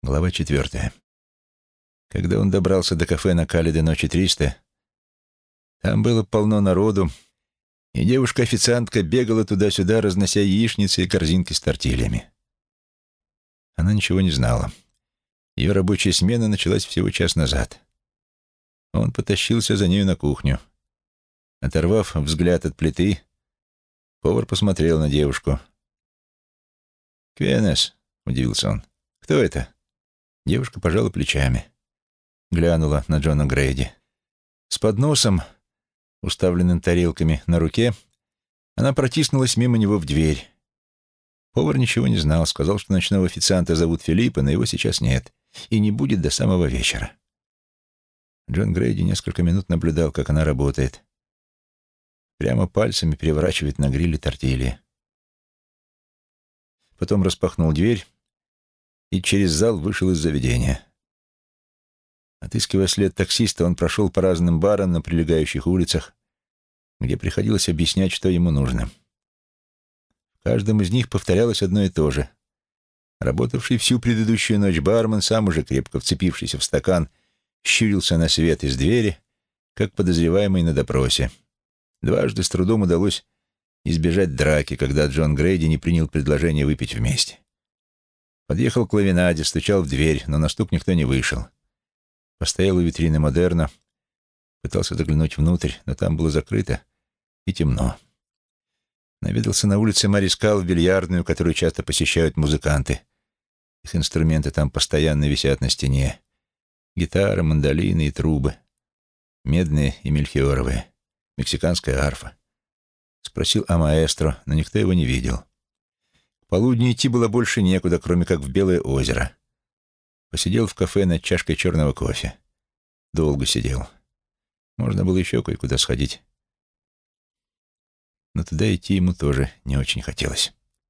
Глава 4. Когда он добрался до кафе на Каледе ночи 300, там было полно народу, и девушка-официантка бегала туда-сюда, разнося яичницы и корзинки с тортильями. Она ничего не знала. Ее рабочая смена началась всего час назад. Он потащился за нею на кухню. Оторвав взгляд от плиты, повар посмотрел на девушку. «Квенес», — удивился он, — «кто это?» Девушка пожала плечами. Глянула на Джона Грейди. С подносом, уставленным тарелками на руке, она протиснулась мимо него в дверь. Повар ничего не знал, сказал, что ночного официанта зовут Филиппо, но его сейчас нет и не будет до самого вечера. Джон Грейди несколько минут наблюдал, как она работает. Прямо пальцами переворачивает на гриле тортильи. Потом распахнул дверь и через зал вышел из заведения. Отыскивая след таксиста, он прошел по разным барам на прилегающих улицах, где приходилось объяснять, что ему нужно. В каждом из них повторялось одно и то же. Работавший всю предыдущую ночь бармен, сам уже крепко вцепившийся в стакан, щурился на свет из двери, как подозреваемый на допросе. Дважды с трудом удалось избежать драки, когда Джон Грейди не принял предложение выпить вместе. Подъехал к Лавинаде, стучал в дверь, но на стук никто не вышел. Постоял у витрины Модерна, пытался заглянуть внутрь, но там было закрыто и темно. Наведался на улице Марискал в бильярдную, которую часто посещают музыканты. Их инструменты там постоянно висят на стене. Гитара, мандолины и трубы. Медные и мельхиоровые. Мексиканская арфа. Спросил о маэстро, но никто его не видел. К полудню идти было больше некуда, кроме как в Белое озеро. Посидел в кафе над чашкой черного кофе. Долго сидел. Можно было еще кое-куда сходить. Но туда идти ему тоже не очень хотелось.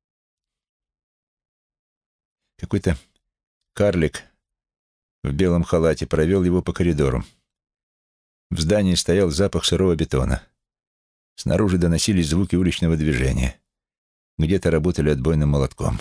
Какой-то карлик в белом халате провел его по коридору. В здании стоял запах сырого бетона. Снаружи доносились звуки уличного движения. Где-то работали отбойным молотком.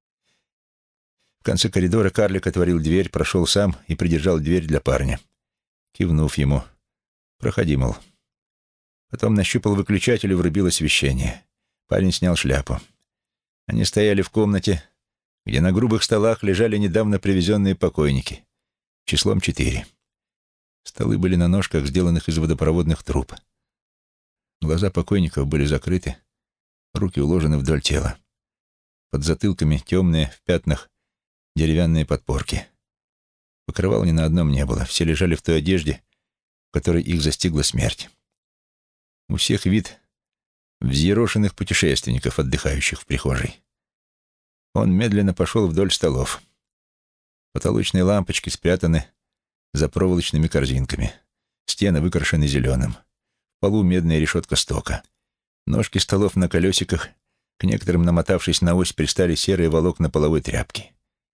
В конце коридора карлик отворил дверь, прошел сам и придержал дверь для парня. Кивнув ему, проходи, мол. Потом нащупал выключатель и врубил освещение. Парень снял шляпу. Они стояли в комнате, где на грубых столах лежали недавно привезенные покойники, числом 4. Столы были на ножках, сделанных из водопроводных труб. Глаза покойников были закрыты, руки уложены вдоль тела. Под затылками темные, в пятнах, деревянные подпорки. Покрывал ни на одном не было, все лежали в той одежде, в которой их застигла смерть. У всех вид взъерошенных путешественников, отдыхающих в прихожей. Он медленно пошел вдоль столов. Потолочные лампочки спрятаны за проволочными корзинками. Стены выкрашены зеленым. В полу медная решетка стока. Ножки столов на колесиках, к некоторым, намотавшись на ось, пристали серые волокна половой тряпки.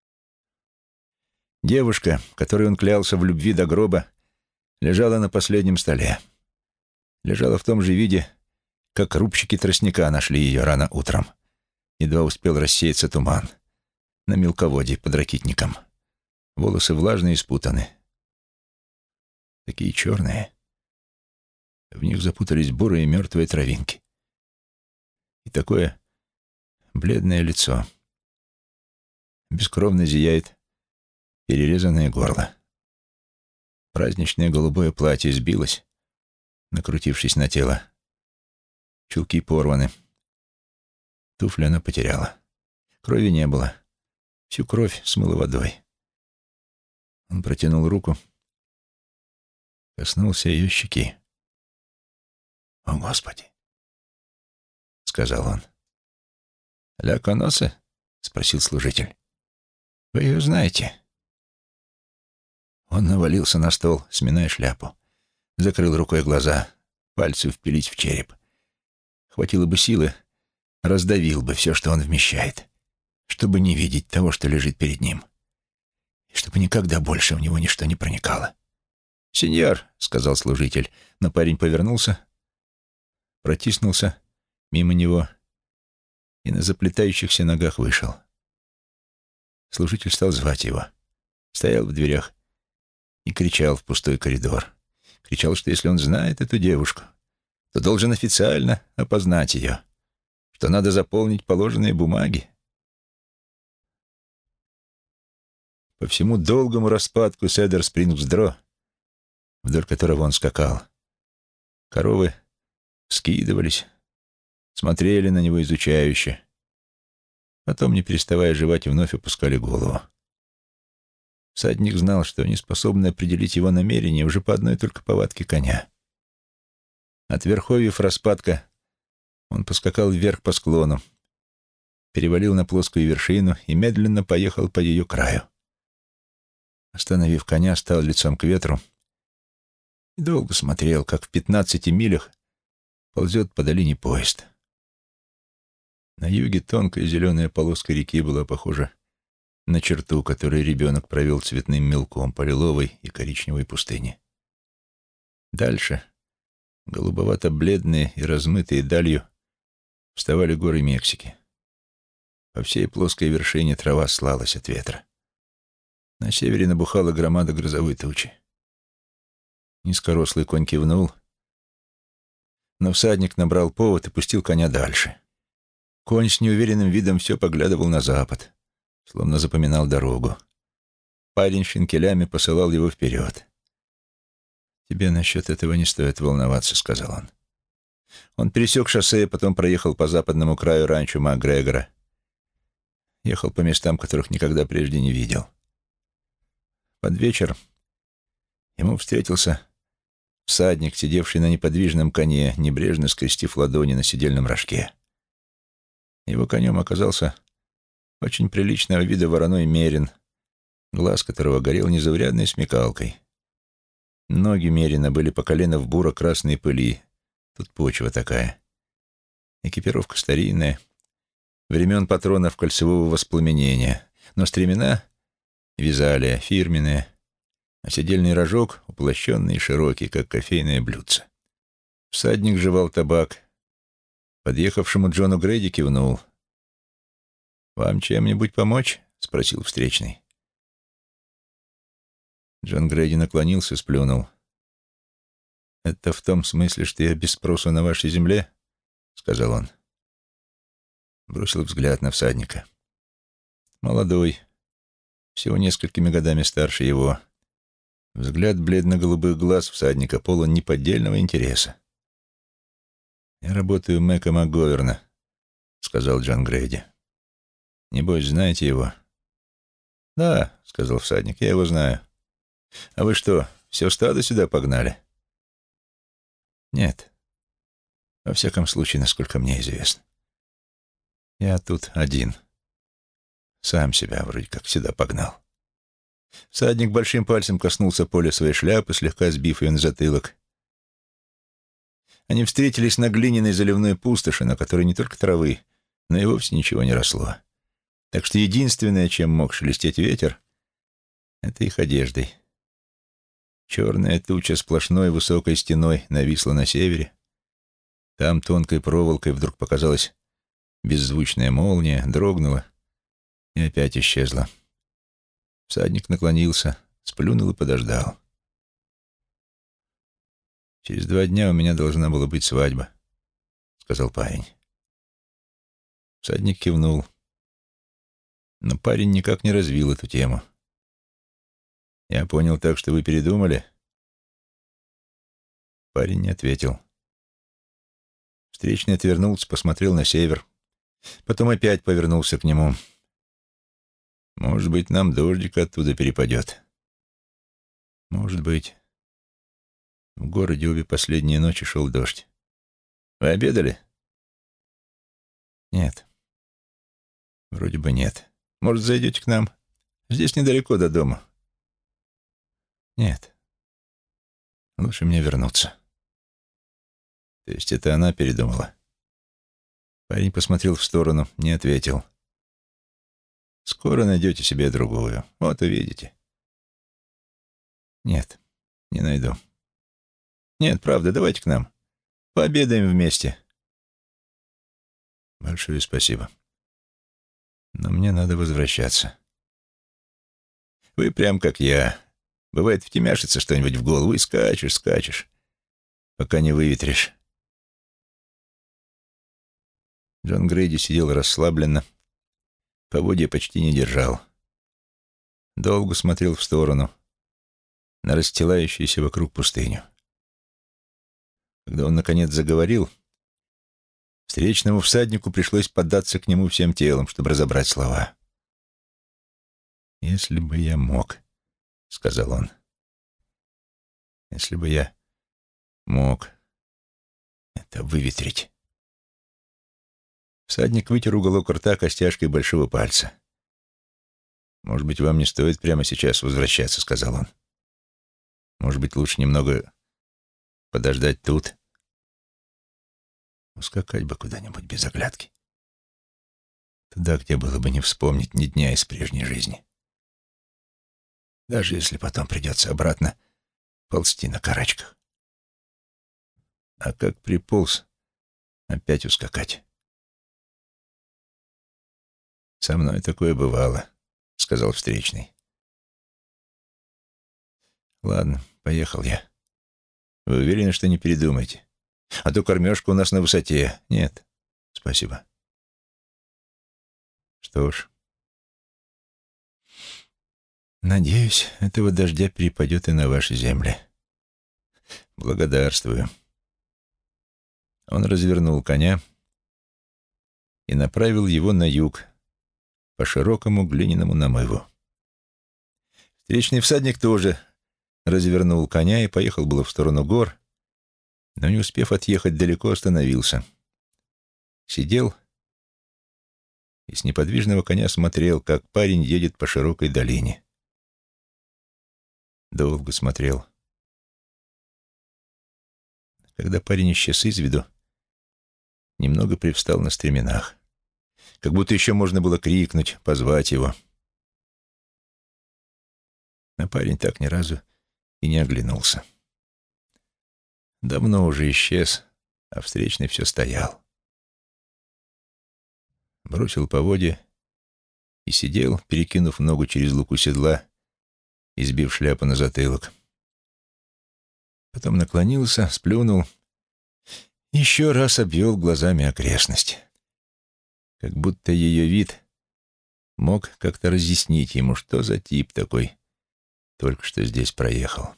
Девушка, которой он клялся в любви до гроба, лежала на последнем столе. Лежала в том же виде, как рубщики тростника нашли ее рано утром. Едва успел рассеяться туман. На мелководье под ракитником. Волосы влажные и спутаны. Такие черные. В них запутались бурые мертвые травинки. И такое бледное лицо. Бескровно зияет перерезанное горло. Праздничное голубое платье сбилось, накрутившись на тело. Чулки порваны. Туфли она потеряла. Крови не было. Всю кровь смыло водой. Он протянул руку, коснулся ее щеки. «О, Господи!» — сказал он. «Ля коносе?» — спросил служитель. «Вы ее знаете?» Он навалился на стол, сминая шляпу. Закрыл рукой глаза, пальцы впились в череп. Хватило бы силы, раздавил бы все, что он вмещает, чтобы не видеть того, что лежит перед ним, и чтобы никогда больше в него ничто не проникало. «Сеньор», — сказал служитель, но парень повернулся, протиснулся мимо него и на заплетающихся ногах вышел. Служитель стал звать его. стоял в дверях и кричал в пустой коридор. Кричал, что если он знает эту девушку, то должен официально опознать ее, что надо заполнить положенные бумаги. По всему долгому распадку Седер-Спрингс-Дро, вдоль которого он скакал, коровы вскидывались, смотрели на него изучающе, потом, не переставая жевать, вновь опускали голову. Всадник знал, что они способны определить его намерение уже по одной только повадке коня. От верховьев распадка он поскакал вверх по склону, перевалил на плоскую вершину и медленно поехал по ее краю. Остановив коня, стал лицом к ветру и долго смотрел, как в 15 милях ползет по долине поезд. На юге тонкая зеленая полоска реки была похожа на черту, которую ребенок провел цветным мелком по лиловой и коричневой пустыне. Дальше, голубовато-бледные и размытые далью, вставали горы Мексики. По всей плоской вершине трава слалась от ветра. На севере набухала громада грозовой тучи. Низкорослый конь кивнул, но всадник набрал повод и пустил коня дальше. Конь с неуверенным видом все поглядывал на запад, словно запоминал дорогу. Парень шинкелями посылал его вперед. «Тебе насчет этого не стоит волноваться», — сказал он. Он пересек шоссе, потом проехал по западному краю ранчо МакГрегора. Ехал по местам, которых никогда прежде не видел. Под вечер ему встретился всадник, сидевший на неподвижном коне, небрежно скрестив ладони на седельном рожке. Его конем оказался очень приличного вида вороной мерин, глаз которого горел незаурядной смекалкой. Ноги мерина были по колено в буро-красной пыли. Тут почва такая. Экипировка старинная, времен патронов кольцевого воспламенения, но стремена вязалия, фирменные, а седельный рожок уплощенный и широкий, как кофейное блюдце. Всадник жевал табак. Подъехавшему Джону Грейди кивнул. «Вам чем-нибудь помочь?» — спросил встречный. Джон Грейди наклонился, сплюнул. «Это в том смысле, что я без спросу на вашей земле?» — сказал он. Бросил взгляд на всадника. Молодой, всего несколькими годами старше его. Взгляд бледно-голубых глаз всадника полон неподдельного интереса. «Я работаю у Мэка МакГоверна», — сказал Джон Грейди. «Небось, знаете его?» «Да», — сказал всадник, — «я его знаю. А вы что, все стадо сюда погнали?» «Нет. Во всяком случае, насколько мне известно. Я тут один. Сам себя вроде как сюда погнал». Всадник большим пальцем коснулся поля своей шляпы, слегка сбив ее на затылок. Они встретились на глиняной заливной пустоши, на которой не только травы, но и вовсе ничего не росло. Так что единственное, чем мог шелестеть ветер, это их одеждой. Черная туча сплошной высокой стеной нависла на севере. Там тонкой проволокой вдруг показалась беззвучная молния, дрогнула и опять исчезла. Всадник наклонился, сплюнул и подождал. «Через 2 дня у меня должна была быть свадьба», — сказал парень. Всадник кивнул. Но парень никак не развил эту тему. «Я понял так, что вы передумали?» Парень не ответил. Встречный отвернулся, посмотрел на север. Потом опять повернулся к нему. «Может быть, нам дождик оттуда перепадет?» «Может быть». В городе обе последние ночи шел дождь. «Вы обедали?» «Нет. Вроде бы нет. Может, зайдете к нам? Здесь недалеко до дома». «Нет. Лучше мне вернуться». «То есть это она передумала?» Парень посмотрел в сторону, не ответил. «Скоро найдете себе другую. Вот увидите». «Нет, не найду». «Нет, правда, давайте к нам. Пообедаем вместе». «Большое спасибо. Но мне надо возвращаться». Вы прям как я. Бывает, втемяшится что-нибудь в голову и скачешь, пока не выветришь. Джон Грейди сидел расслабленно, поводья почти не держал. Долго смотрел в сторону, на расстилающуюся вокруг пустыню. Когда он, наконец, заговорил, встречному всаднику пришлось поддаться к нему всем телом, чтобы разобрать слова. «Если бы я мог», — сказал он, — «если бы я мог это выветрить». Всадник вытер уголок рта костяшкой большого пальца. «Может быть, вам не стоит прямо сейчас возвращаться», — сказал он. «Может быть, лучше немного подождать тут? Ускакать бы куда-нибудь без оглядки. Туда, где было бы не вспомнить ни дня из прежней жизни. Даже если потом придется обратно ползти на карачках. А как приполз, опять ускакать. «Со мной такое бывало», — сказал встречный. «Ладно, поехал я. Вы уверены, что не передумаете? А то кормежка у нас на высоте». «Нет, спасибо». «Что ж, надеюсь, этого дождя перепадет и на ваши земли. Благодарствую». Он развернул коня и направил его на юг, по широкому глиняному намыву. Встречный всадник тоже развернул коня и поехал было в сторону гор, но, не успев отъехать далеко, остановился. Сидел и с неподвижного коня смотрел, как парень едет по широкой долине. Долго смотрел. Когда парень исчез из виду, немного привстал на стременах. Как будто еще можно было крикнуть, позвать его. Но парень так ни разу и не оглянулся. Давно уже исчез, а встречный все стоял. Бросил поводья и сидел, перекинув ногу через луку седла и сбив шляпу на затылок. Потом наклонился, сплюнул и еще раз обвел глазами окрестность. Как будто ее вид мог как-то разъяснить ему, что за тип такой только что здесь проехал.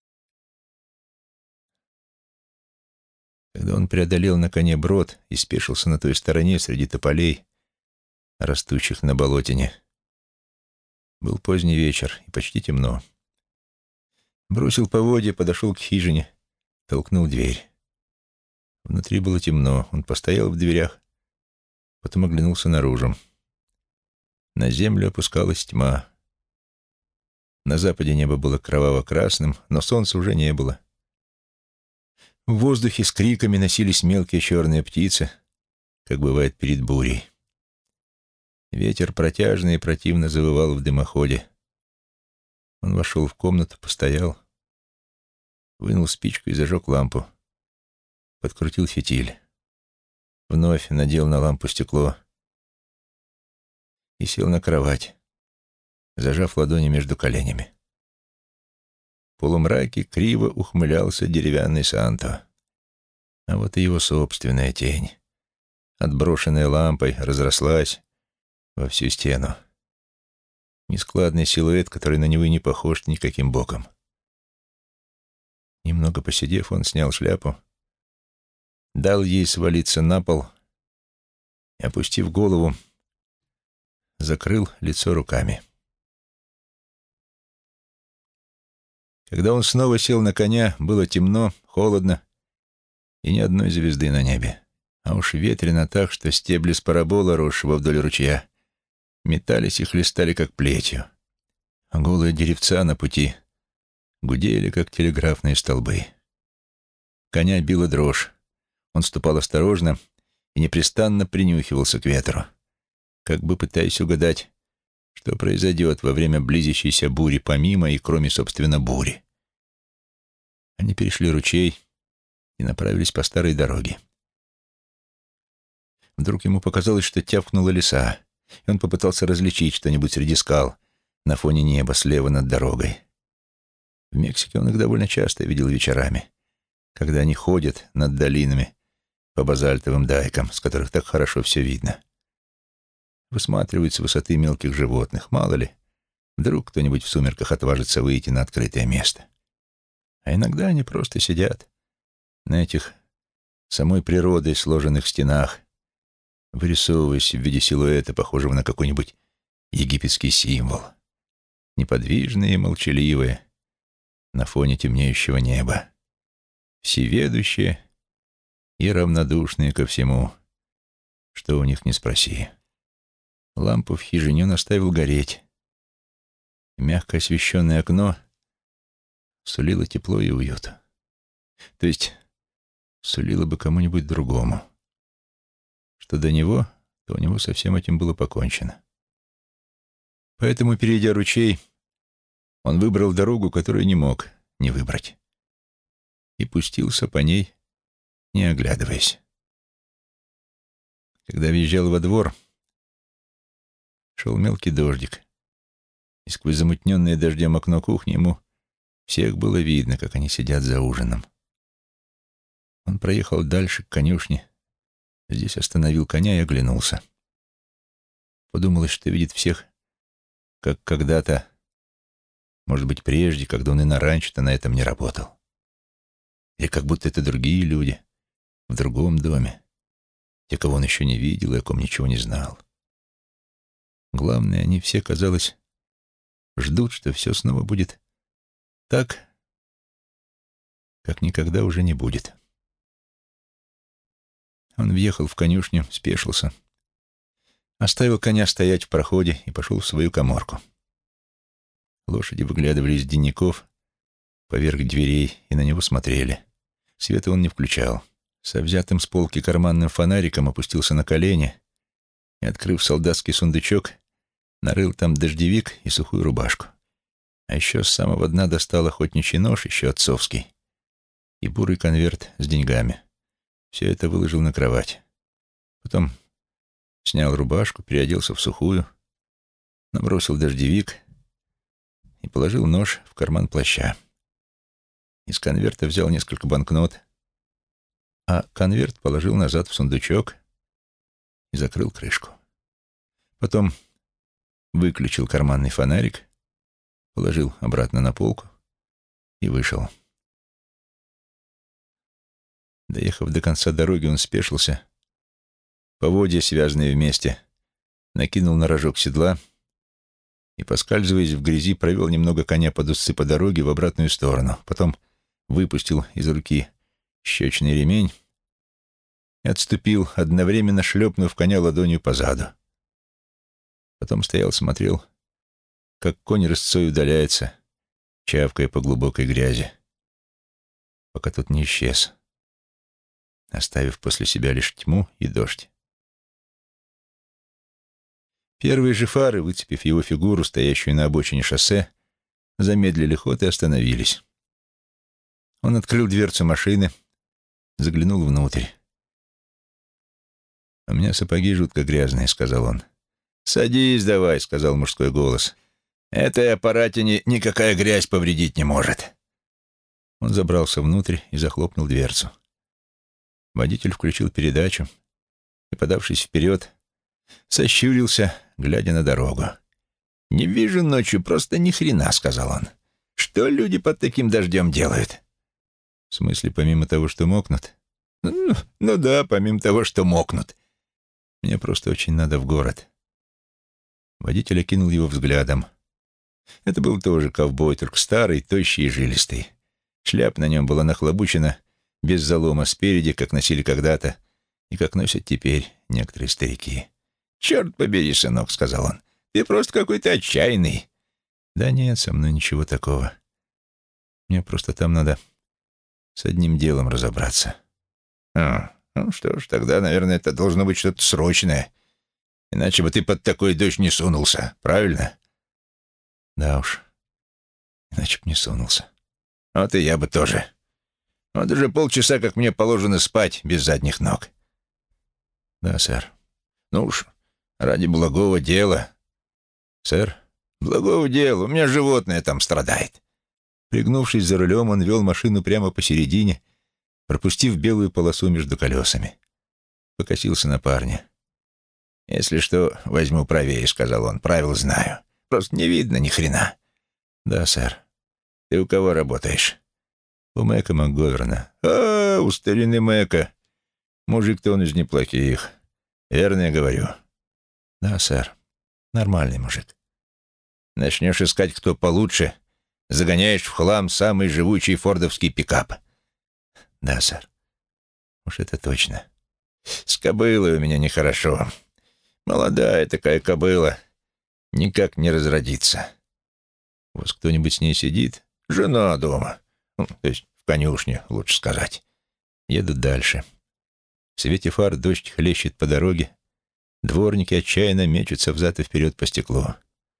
Когда он преодолел на коне брод и спешился на той стороне среди тополей, растущих на болотине, был поздний вечер и почти темно. Бросил поводья, подошел к хижине, толкнул дверь. Внутри было темно, он постоял в дверях, потом оглянулся наружу. На землю опускалась тьма. На западе небо было кроваво-красным, но солнца уже не было. В воздухе с криками носились мелкие черные птицы, как бывает перед бурей. Ветер протяжно и противно завывал в дымоходе. Он вошел в комнату, постоял, вынул спичку и зажег лампу. Подкрутил фитиль. Вновь надел на лампу стекло и сел на кровать, зажав ладони между коленями. В полумраке криво ухмылялся деревянный Санто. А вот и его собственная тень, отброшенная лампой, разрослась во всю стену. Нескладный силуэт, который на него и не похож никаким боком. Немного посидев, он снял шляпу, дал ей свалиться на пол и, опустив голову, закрыл лицо руками. Когда он снова сел на коня, было темно, холодно и ни одной звезды на небе. А уж ветрено так, что стебли спарабола, росшего вдоль ручья, метались и хлестали, как плетью, а голые деревца на пути гудели, как телеграфные столбы. Коня била дрожь. Он ступал осторожно и непрестанно принюхивался к ветру, как бы пытаясь угадать, что произойдет во время близящейся бури помимо и кроме, собственно, бури. Они перешли ручей и направились по старой дороге. Вдруг ему показалось, что тявкнула лиса, и он попытался различить что-нибудь среди скал, на фоне неба слева над дорогой. В Мексике он их довольно часто видел вечерами, когда они ходят над долинами по базальтовым дайкам, с которых так хорошо все видно. Высматривают с высоты мелких животных, мало ли, вдруг кто-нибудь в сумерках отважится выйти на открытое место. А иногда они просто сидят на этих самой природой сложенных стенах, вырисовываясь в виде силуэта, похожего на какой-нибудь египетский символ, неподвижные и молчаливые на фоне темнеющего неба, всеведущие и равнодушные ко всему, что у них не спроси. Лампу в хижине он оставил гореть, и мягко освещенное окно сулило тепло и уют. То есть сулило бы кому-нибудь другому. Что до него, то у него со всем этим было покончено. Поэтому, перейдя ручей, он выбрал дорогу, которую не мог не выбрать, и пустился по ней, не оглядываясь. Когда въезжал во двор, шел мелкий дождик, и сквозь замутненное дождем окно кухни ему всех было видно, как они сидят за ужином. Он проехал дальше к конюшне, здесь остановил коня и оглянулся. Подумалось, что видит всех, как когда-то, может быть, прежде, когда он и на ранчо-то на этом не работал. Или как будто это другие люди в другом доме, те, кого он еще не видел и о ком ничего не знал. Главное, они все, казалось, ждут, что все снова будет так, как никогда уже не будет. Он въехал в конюшню, спешился, оставил коня стоять в проходе и пошел в свою каморку. Лошади выглядывали из денников поверх дверей и на него смотрели. Света он не включал. Со взятым с полки карманным фонариком опустился на колени и, открыв солдатский сундучок, нарыл там дождевик и сухую рубашку. А еще с самого дна достал охотничий нож, еще отцовский, и бурый конверт с деньгами. Все это выложил на кровать. Потом снял рубашку, переоделся в сухую, набросил дождевик и положил нож в карман плаща. Из конверта взял несколько банкнот, а конверт положил назад в сундучок и закрыл крышку. Потом выключил карманный фонарик, положил обратно на полку и вышел. Доехав до конца дороги, он спешился, поводья, связанные вместе, накинул на рожок седла и, поскальзываясь в грязи, провел немного коня под узцы по дороге в обратную сторону. Потом выпустил из руки щечный ремень и отступил, одновременно шлепнув коня ладонью по заду. Потом стоял, смотрел, как конь рысцой удаляется, чавкая по глубокой грязи, пока тот не исчез, оставив после себя лишь тьму и дождь. Первые же фары, выцепив его фигуру, стоящую на обочине шоссе, замедлили ход и остановились. Он открыл дверцу машины, заглянул внутрь. «У меня сапоги жутко грязные», — сказал он. «Садись давай», — сказал мужской голос. «Этой аппаратине никакая грязь повредить не может». Он забрался внутрь и захлопнул дверцу. Водитель включил передачу и, подавшись вперед, сощурился, глядя на дорогу. «Не вижу ночью просто ни хрена», — сказал он. «Что люди под таким дождем делают?» «В смысле, помимо того, что мокнут?» «Ну да, помимо того, что мокнут. Мне просто очень надо в город». Водитель окинул его взглядом. Это был тоже ковбой, только старый, тощий и жилистый. Шляпа на нем была нахлобучена без залома спереди, как носили когда-то, и как носят теперь некоторые старики. «Черт побери, сынок», — сказал он, — «ты просто какой-то отчаянный». «Да нет, со мной ничего такого. Мне просто там надо с одним делом разобраться». Ну что ж, тогда, наверное, это должно быть что-то срочное. Иначе бы ты под такой дождь не сунулся, правильно?» «Да уж, иначе б не сунулся». «Вот и я бы тоже. Вот уже полчаса, как мне положено спать без задних ног». «Да, сэр». «Ну уж, ради благого дела». «Сэр, Благого дела, у меня животное там страдает». Пригнувшись за рулем, он вел машину прямо посередине, пропустив белую полосу между колесами. Покосился на парня. «Если что, возьму правее», — сказал он. «Правил знаю. Просто не видно ни хрена». «Да, сэр». «Ты у кого работаешь?» «У Мэка МакГоверна». «А, у старины Мэка. Мужик-то он из неплохих. Верно я говорю?» «Да, сэр. Нормальный мужик». «Начнешь искать, кто получше, загоняешь в хлам самый живучий фордовский пикап». «Да, сэр. Уж это точно». «С кобылой у меня нехорошо. Молодая такая кобыла. Никак не разродится». «У вас кто-нибудь с ней сидит?» «Жена дома. Ну, то есть в конюшне, лучше сказать». Едут дальше. В свете фар дождь хлещет по дороге. Дворники отчаянно мечутся взад и вперед по стеклу.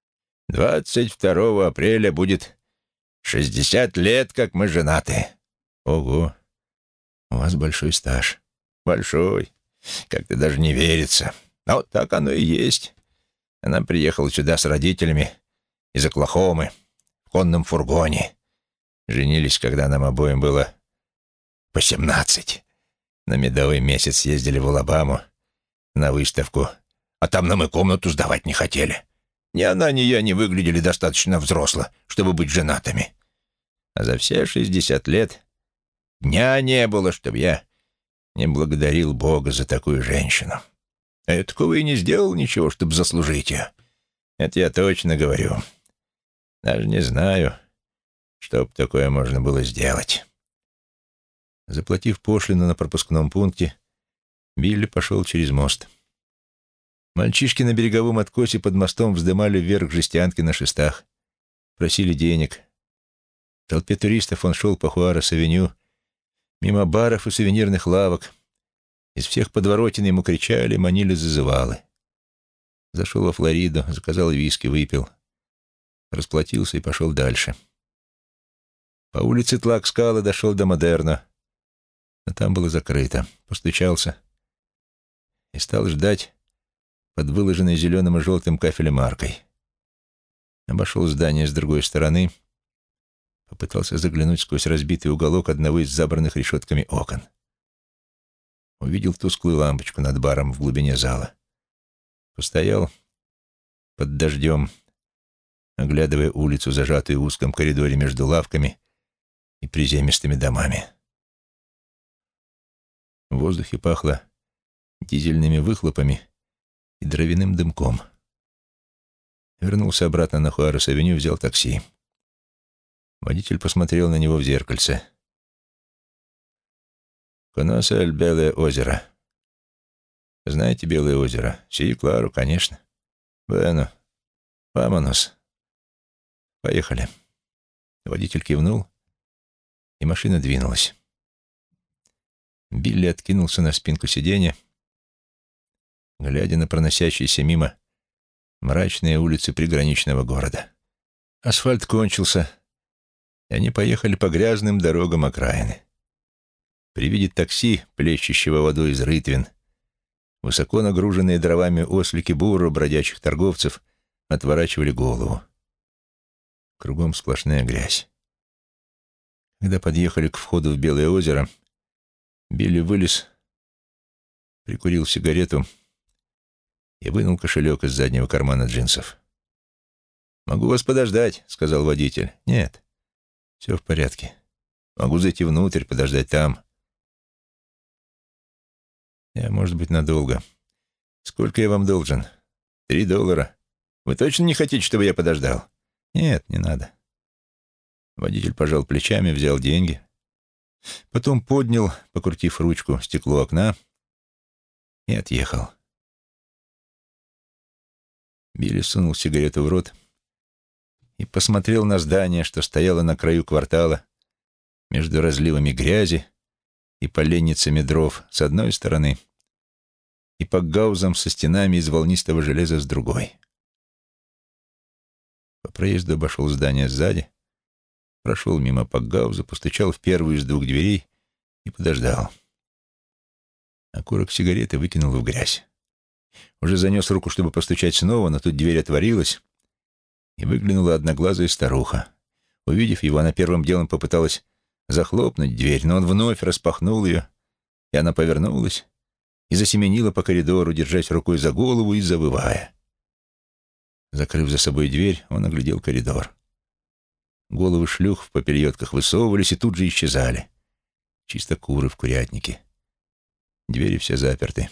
22 апреля будет 60 лет, как мы женаты». «Ого, у вас большой стаж». «Большой. Как-то даже не верится. А вот так оно и есть. Она приехала сюда с родителями из Оклахомы в конном фургоне. Женились, когда нам обоим было по 17. На медовый месяц ездили в Алабаму на выставку, а там нам и комнату сдавать не хотели. Ни она, ни я не выглядели достаточно взросло, чтобы быть женатыми. А за все 60 лет дня не было, чтобы я не благодарил Бога за такую женщину. А я такого и не сделал ничего, чтобы заслужить ее. Это я точно говорю. Даже не знаю, что б такое можно было сделать». Заплатив пошлину на пропускном пункте, Билли пошел через мост. Мальчишки на береговом откосе под мостом вздымали вверх жестянки на шестах, просили денег. В толпе туристов он шел по Хуарес-авеню, мимо баров и сувенирных лавок. Из всех подворотен ему кричали, манили зазывалы. Зашел во Флориду, заказал виски, выпил. Расплатился и пошел дальше. По улице Тлакскала дошел до Модерна, но там было закрыто. Постучался и стал ждать под выложенной зеленым и желтым кафелем аркой. Обошел здание с другой стороны, попытался заглянуть сквозь разбитый уголок одного из забранных решетками окон. Увидел тусклую лампочку над баром в глубине зала. Постоял под дождем, оглядывая улицу, зажатую в узком коридоре между лавками и приземистыми домами. В воздухе пахло дизельными выхлопами и дровяным дымком. Вернулся обратно на Хуарес-авеню, взял такси. Водитель посмотрел на него в зеркальце. «Коносе эль Белое озеро». «Знаете Белое озеро?» «Си, клару, конечно». «Bueno, vámonos». «Поехали». Водитель кивнул, и машина двинулась. Билли откинулся на спинку сиденья, глядя на проносящиеся мимо мрачные улицы приграничного города. Асфальт кончился, и они поехали по грязным дорогам окраины. При виде такси, плещущего водой из рытвин, высоко нагруженные дровами ослики буру бродячих торговцев отворачивали голову. Кругом сплошная грязь. Когда подъехали к входу в Белое озеро, Билли вылез, прикурил сигарету и вынул кошелек из заднего кармана джинсов. «Могу вас подождать», — сказал водитель. «Нет, все в порядке. Могу зайти внутрь, подождать там». «Я, может быть, надолго. Сколько я вам должен?» $3. Вы точно не хотите, чтобы я подождал?» «Нет, не надо». Водитель пожал плечами, взял деньги. Потом поднял, покрутив ручку, стекло окна и отъехал. Билли сунул сигарету в рот и посмотрел на здание, что стояло на краю квартала между разливами грязи и поленницами дров с одной стороны и пакгаузом со стенами из волнистого железа с другой. По проезду обошел здание сзади, прошел мимо пакгауза, постучал в первую из двух дверей и подождал. Окурок сигареты выкинул в грязь. Уже занес руку, чтобы постучать снова, но тут дверь отворилась, и выглянула одноглазая старуха. Увидев его, она первым делом попыталась захлопнуть дверь, но он вновь распахнул ее, и она повернулась и засеменила по коридору, держась рукой за голову и завывая. Закрыв за собой дверь, он оглядел коридор. Головы шлюх в попельотках высовывались и тут же исчезали. Чисто куры в курятнике. Двери все заперты.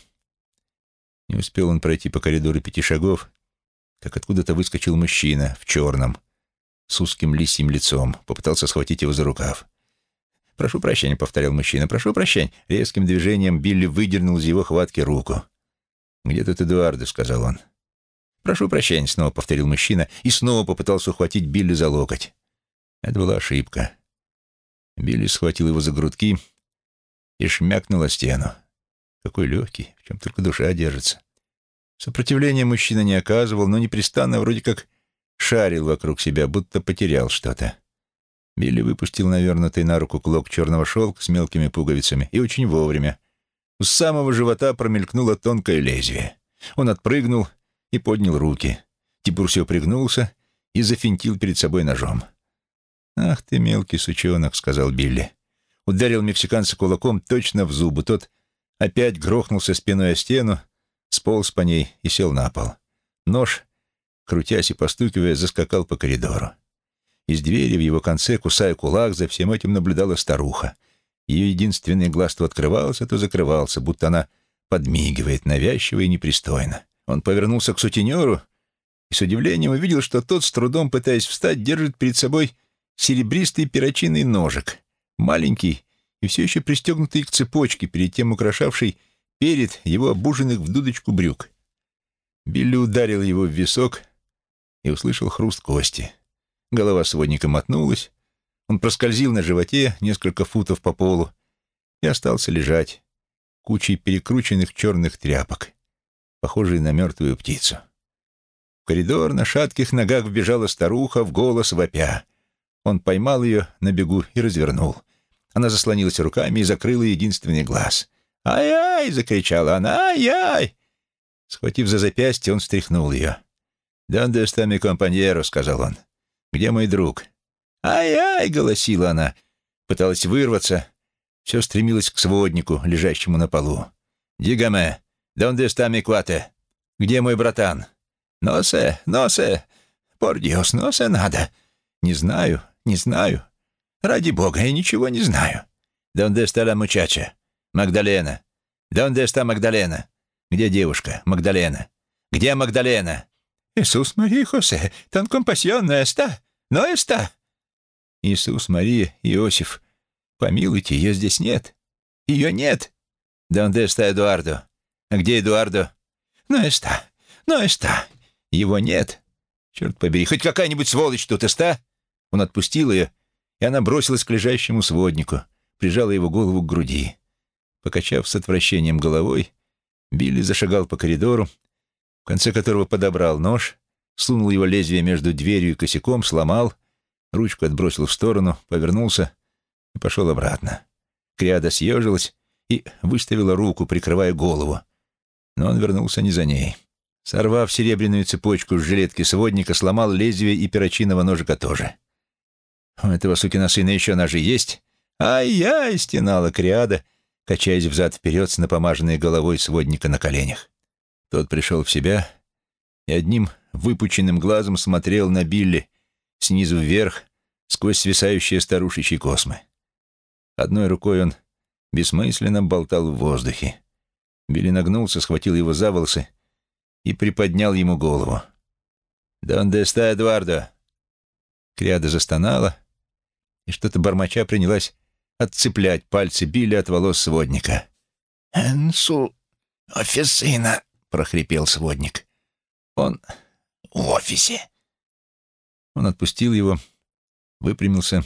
Не успел он пройти по коридору 5 шагов, как откуда-то выскочил мужчина в черном, с узким лисьим лицом, попытался схватить его за рукав. «Прошу прощения», — повторял мужчина, — «прошу прощения». Резким движением Билли выдернул из его хватки руку. «Где тут Эдуардо?» — сказал он. «Прошу прощения», — снова повторил мужчина и снова попытался ухватить Билли за локоть. Это была ошибка. Билли схватил его за грудки и шмякнул о стену. Какой легкий, в чем только душа держится. Сопротивления мужчина не оказывал, но непрестанно вроде как шарил вокруг себя, будто потерял что-то. Билли выпустил навернутый на руку клок черного шелка с мелкими пуговицами, и очень вовремя. У самого живота промелькнуло тонкое лезвие. Он отпрыгнул и поднял руки. Типурсио пригнулся и зафинтил перед собой ножом. «Ах ты, мелкий сучонок», — сказал Билли. Ударил мексиканца кулаком точно в зубы. Тот опять грохнулся спиной о стену, сполз по ней и сел на пол. Нож, крутясь и постукивая, заскакал по коридору. Из двери в его конце, кусая кулак, за всем этим наблюдала старуха. Ее единственный глаз то открывался, то закрывался, будто она подмигивает навязчиво и непристойно. Он повернулся к сутенеру и с удивлением увидел, что тот, с трудом пытаясь встать, держит перед собой серебристый перочинный ножик, маленький и все еще пристегнутый к цепочке, перед тем украшавший перед его обуженных в дудочку брюк. Билли ударил его в висок и услышал хруст кости. Голова сводника мотнулась, он проскользил на животе несколько футов по полу и остался лежать кучей перекрученных черных тряпок, похожей на мертвую птицу. В коридор на шатких ногах вбежала старуха, в голос вопя. Он поймал ее на бегу и развернул. Она заслонилась руками и закрыла единственный глаз. «Ай-ай!» — закричала она. «Ай-ай!» Схватив за запястье, он встряхнул ее. «Донде ста ми компаньеро?» — сказал он. «Где мой друг?» «Ай-ай!» — голосила она. Пыталась вырваться. Все стремилось к своднику, лежащему на полу. «Дигаме! Донде ста ми квате?» «Где мой братан?» «Носе! Носе! Пор диос, носе надо!» «Не знаю, не знаю. Ради бога, я ничего не знаю». «Донде ста ла мучача?» «Магдалена! Донде ста Магдалена?» «Где девушка? Магдалена? Где Магдалена?» «Иисус Мария Хосе, тон компасьон, но эста? Но эста?» «Иисус Мария, Иосиф, помилуйте, ее здесь нет. Ее нет». «Донде ста Эдуардо?» «А где Эдуардо?» «Но эста, но эста. Его нет. Черт побери, хоть какая-нибудь сволочь тут эста?» Он отпустил ее, и она бросилась к лежащему своднику, прижала его голову к груди. Покачав с отвращением головой, Билли зашагал по коридору, в конце которого подобрал нож, сунул его лезвие между дверью и косяком, сломал, ручку отбросил в сторону, повернулся и пошел обратно. Криада съежилась и выставила руку, прикрывая голову, но он вернулся не за ней. Сорвав серебряную цепочку с жилетки сводника, сломал лезвие и перочинного ножика тоже. «У этого сукина сына еще ножи есть?» «Ай-яй!» — стенала Криада, качаясь взад-вперед с напомаженной головой сводника на коленях. Тот пришел в себя и одним выпученным глазом смотрел на Билли снизу вверх сквозь свисающие старушечьи космы. Одной рукой он бессмысленно болтал в воздухе. Билли нагнулся, схватил его за волосы и приподнял ему голову. «Донде ста Эдуардо?» Криада застонала и что-то бормоча принялась отцеплять пальцы Билли от волос сводника. «Энсу офисина», — прохрипел сводник. «Он в офисе». Он отпустил его, выпрямился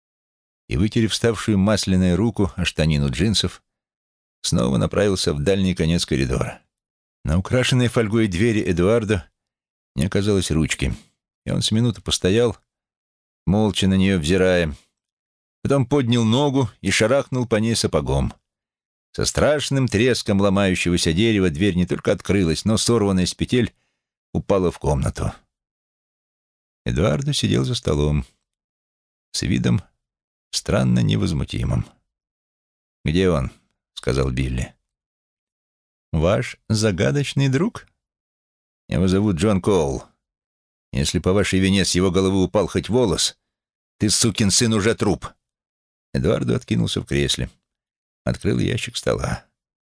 и, вытерев вставшую масляной руку о штанину джинсов, снова направился в дальний конец коридора. На украшенной фольгой двери Эдуардо не оказалось ручки, и он с минуту постоял, молча на нее взирая, потом поднял ногу и шарахнул по ней сапогом. Со страшным треском ломающегося дерева дверь не только открылась, но, сорванная с петель, упала в комнату. Эдуардо сидел за столом с видом странно невозмутимым. «Где он?» — сказал Билли. «Ваш загадочный друг? Его зовут Джон Коул. Если по вашей вине с его головы упал хоть волос, ты, сукин сын, уже труп». Эдуардо откинулся в кресле, открыл ящик стола.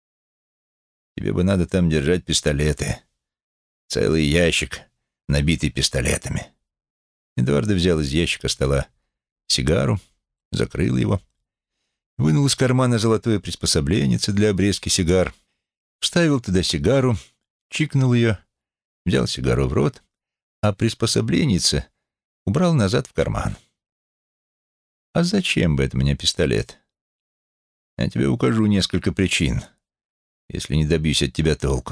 «Тебе бы надо там держать пистолеты. Целый ящик, набитый пистолетами». Эдуардо взял из ящика стола сигару, закрыл его, вынул из кармана золотое приспособленце для обрезки сигар, вставил туда сигару, чикнул ее, взял сигару в рот, а приспособленце убрал назад в карман. «А зачем бы это мне пистолет? Я тебе укажу несколько причин, если не добьюсь от тебя толку».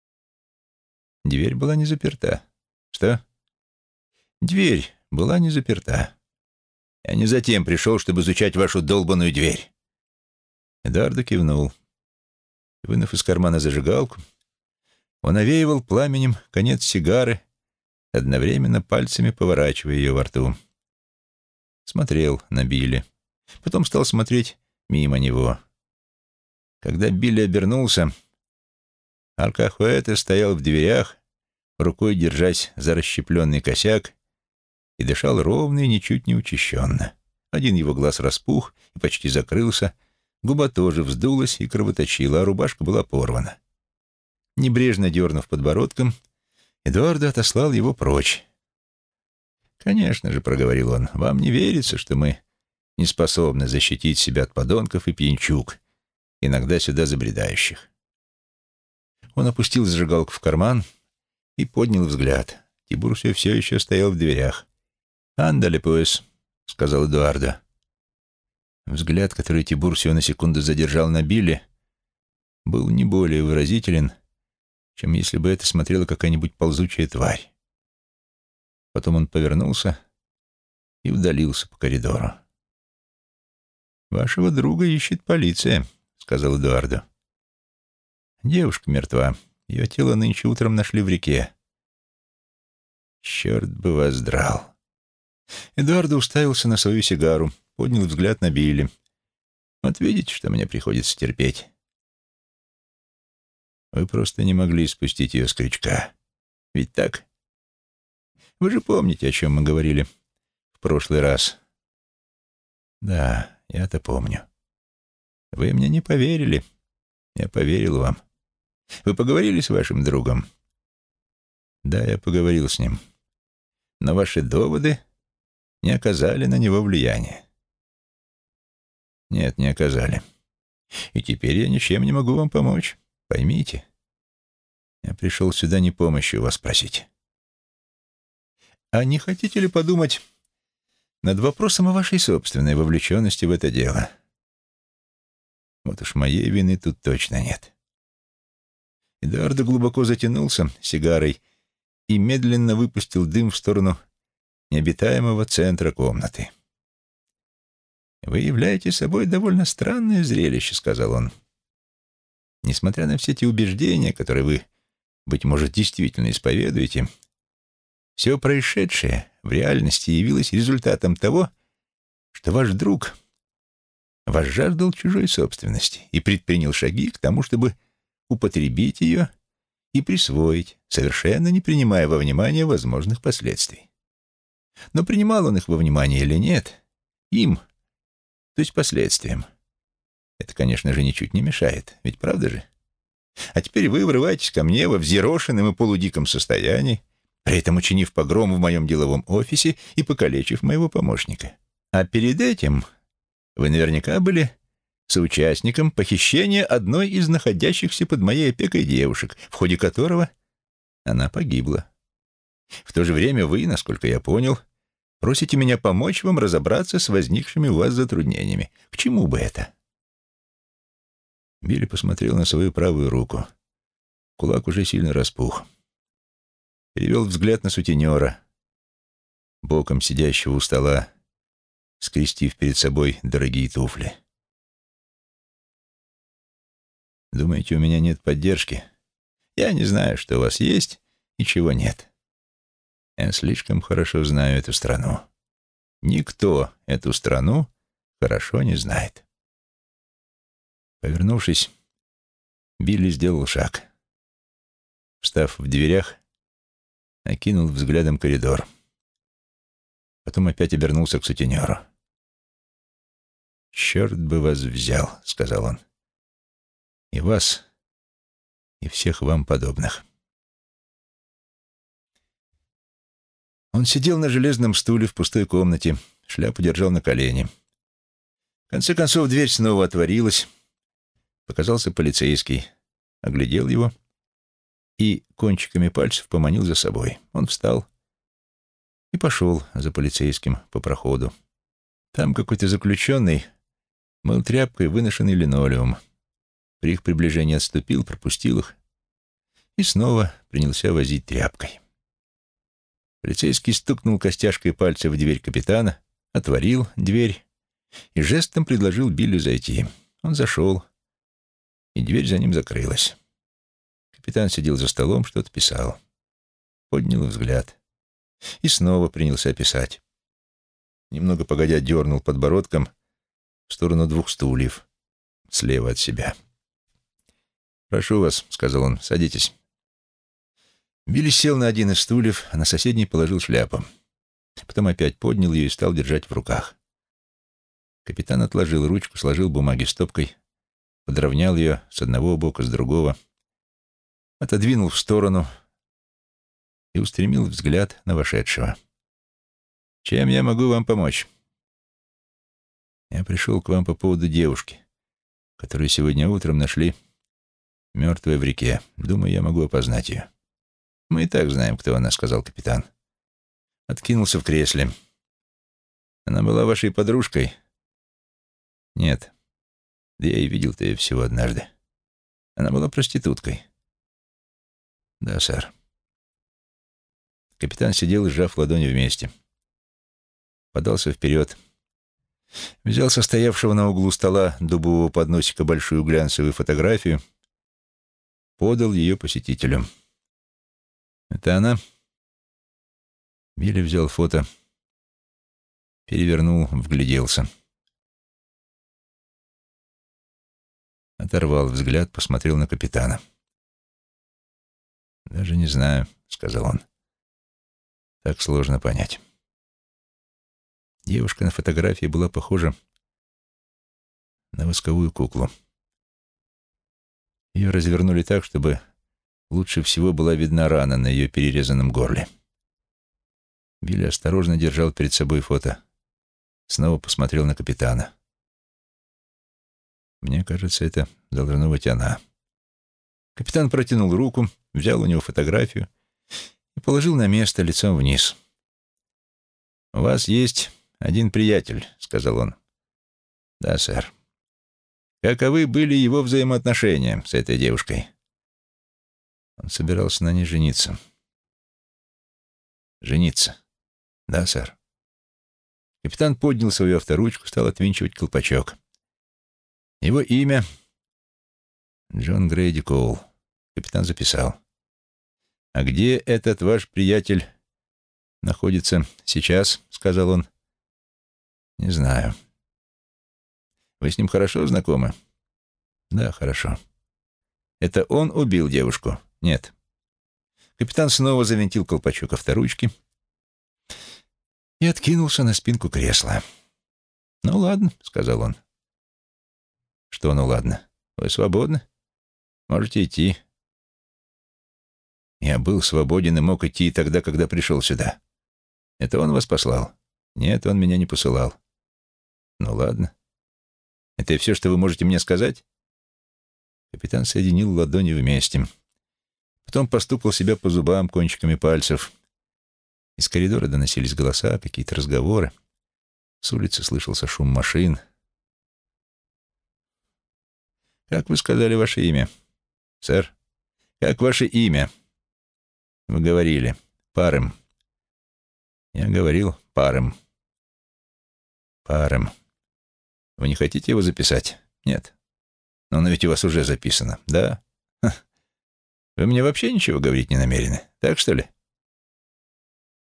Дверь была не заперта. «Что?» «Дверь была не заперта. Я не затем пришел, чтобы изучать вашу долбаную дверь». Эдуардо кивнул. Вынув из кармана зажигалку, он овеивал пламенем конец сигары, одновременно пальцами поворачивая ее во рту. Смотрел на Билли. Потом стал смотреть мимо него. Когда Билли обернулся, Аркахуэте стоял в дверях, рукой держась за расщепленный косяк, и дышал ровно и ничуть не учащенно. Один его глаз распух и почти закрылся, губа тоже вздулась и кровоточила, а рубашка была порвана. Небрежно дернув подбородком, Эдуардо отослал его прочь. «Конечно же, — проговорил он, — вам не верится, что мы не способны защитить себя от подонков и пьянчуг, иногда сюда забредающих». Он опустил зажигалку в карман и поднял взгляд. Тибурсио все еще стоял в дверях. «Андале, pues», — сказал Эдуардо. Взгляд, который Тибурсио на секунду задержал на Билли, был не более выразителен, чем если бы это смотрела какая-нибудь ползучая тварь. Потом он повернулся и удалился по коридору. «Вашего друга ищет полиция», — сказал Эдуардо. «Девушка мертва. Ее тело нынче утром нашли в реке». «Черт бы вас драл». Эдуардо уставился на свою сигару, поднял взгляд на Билли. «Вот видите, что мне приходится терпеть. Вы просто не могли спустить ее с крючка. Ведь так? Вы же помните, о чем мы говорили в прошлый раз?» «Да, я-то помню. Вы мне не поверили. Я поверил вам. Вы поговорили с вашим другом?» «Да, я поговорил с ним. Но ваши доводы не оказали на него влияния». «Нет, не оказали. И теперь я ничем не могу вам помочь. Поймите, я пришел сюда не помощи у вас просить. А не хотите ли подумать над вопросом о вашей собственной вовлеченности в это дело? Вот уж моей вины тут точно нет». Эдуардо глубоко затянулся сигарой и медленно выпустил дым в сторону необитаемого центра комнаты. «Вы являете собой довольно странное зрелище», — сказал он. «Несмотря на все те убеждения, которые вы, быть может, действительно исповедуете, все происшедшее в реальности явилось результатом того, что ваш друг возжаждал чужой собственности и предпринял шаги к тому, чтобы употребить ее и присвоить, совершенно не принимая во внимание возможных последствий. Но принимал он их во внимание или нет, им, то есть последствиям, это, конечно же, ничуть не мешает, ведь правда же? А теперь вы врываетесь ко мне во взъерошенном и полудиком состоянии, при этом учинив погром в моем деловом офисе и покалечив моего помощника. А перед этим вы наверняка были соучастником похищения одной из находящихся под моей опекой девушек, в ходе которого она погибла. В то же время вы, насколько я понял, просите меня помочь вам разобраться с возникшими у вас затруднениями. К чему бы это?» Билли посмотрел на свою правую руку. Кулак уже сильно распух. Перевел взгляд на сутенера, боком сидящего у стола, скрестив перед собой дорогие туфли. «Думаете, у меня нет поддержки? Я не знаю, что у вас есть и чего нет. Я слишком хорошо знаю эту страну. Никто эту страну хорошо не знает. Повернувшись, Билли сделал шаг. Встав в дверях, окинул взглядом коридор. Потом опять обернулся к сутенеру. «Черт бы вас взял», — сказал он. «И вас, и всех вам подобных». Он сидел на железном стуле в пустой комнате, шляпу держал на колени. В конце концов дверь снова отворилась. Показался полицейский, оглядел его и кончиками пальцев поманил за собой. Он встал и пошел за полицейским по проходу. Там какой-то заключенный мыл тряпкой выношенный линолеум. При их приближении отступил, пропустил их и снова принялся возить тряпкой. Полицейский стукнул костяшкой пальца в дверь капитана, отворил дверь и жестом предложил Билли зайти. Он зашел, и дверь за ним закрылась. Капитан сидел за столом, что-то писал. Поднял взгляд и снова принялся писать. Немного погодя дернул подбородком в сторону двух стульев слева от себя. «Прошу вас», — сказал он, — «садитесь». Билли сел на один из стульев, а на соседний положил шляпу. Потом опять поднял ее и стал держать в руках. Капитан отложил ручку, сложил бумаги стопкой, подровнял ее с одного бока, с другого, отодвинул в сторону и устремил взгляд на вошедшего. «Чем я могу вам помочь?» «Я пришел к вам по поводу девушки, которую сегодня утром нашли мертвой в реке. Думаю, я могу опознать ее». «Мы и так знаем, кто она», — сказал капитан. Откинулся в кресле. «Она была вашей подружкой?» «Нет. Да я и видел-то ее всего однажды. Она была проституткой». «Да, сэр». Капитан сидел, сжав ладони вместе. Подался вперед. Взял со стоявшего на углу стола дубового подносика большую глянцевую фотографию, подал ее посетителю. «Это она?» Билли взял фото, перевернул, вгляделся. Оторвал взгляд, посмотрел на капитана. «Даже не знаю», — сказал он. «Так сложно понять». Девушка на фотографии была похожа на восковую куклу. Ее развернули так, чтобы лучше всего была видна рана на ее перерезанном горле. Билли осторожно держал перед собой фото. Снова посмотрел на капитана. «Мне кажется, это должно быть она». Капитан протянул руку, взял у него фотографию и положил на место лицом вниз. «У вас есть один приятель», — сказал он. «Да, сэр». «Каковы были его взаимоотношения с этой девушкой?» Он собирался на ней жениться. «Жениться?» «Да, сэр». Капитан поднял свою авторучку, стал отвинчивать колпачок. «Его имя?» «Джон Грейди Коул». Капитан записал. «А где этот ваш приятель находится сейчас?» — сказал он. «Не знаю». «Вы с ним хорошо знакомы?» «Да, хорошо». «Это он убил девушку?» «Нет». Капитан снова завинтил колпачок авторучки и откинулся на спинку кресла. «Ну ладно», — сказал он. «Что ну ладно? Вы свободны? Можете идти». «Я был свободен и мог идти тогда, когда пришел сюда. Это он вас послал?» «Нет, он меня не посылал». «Ну ладно. Это и все, что вы можете мне сказать?» Капитан соединил ладони вместе. Потом постукал себя по зубам кончиками пальцев. Из коридора доносились голоса, какие-то разговоры. С улицы слышался шум машин. «Как вы сказали ваше имя?» «Сэр, как ваше имя?» «Вы говорили. Парем». «Я говорил Парем». «Парем. Вы не хотите его записать?» «Нет». «Но оно ведь у вас уже записано». «Да». Ха. «Вы мне вообще ничего говорить не намерены, так что ли?»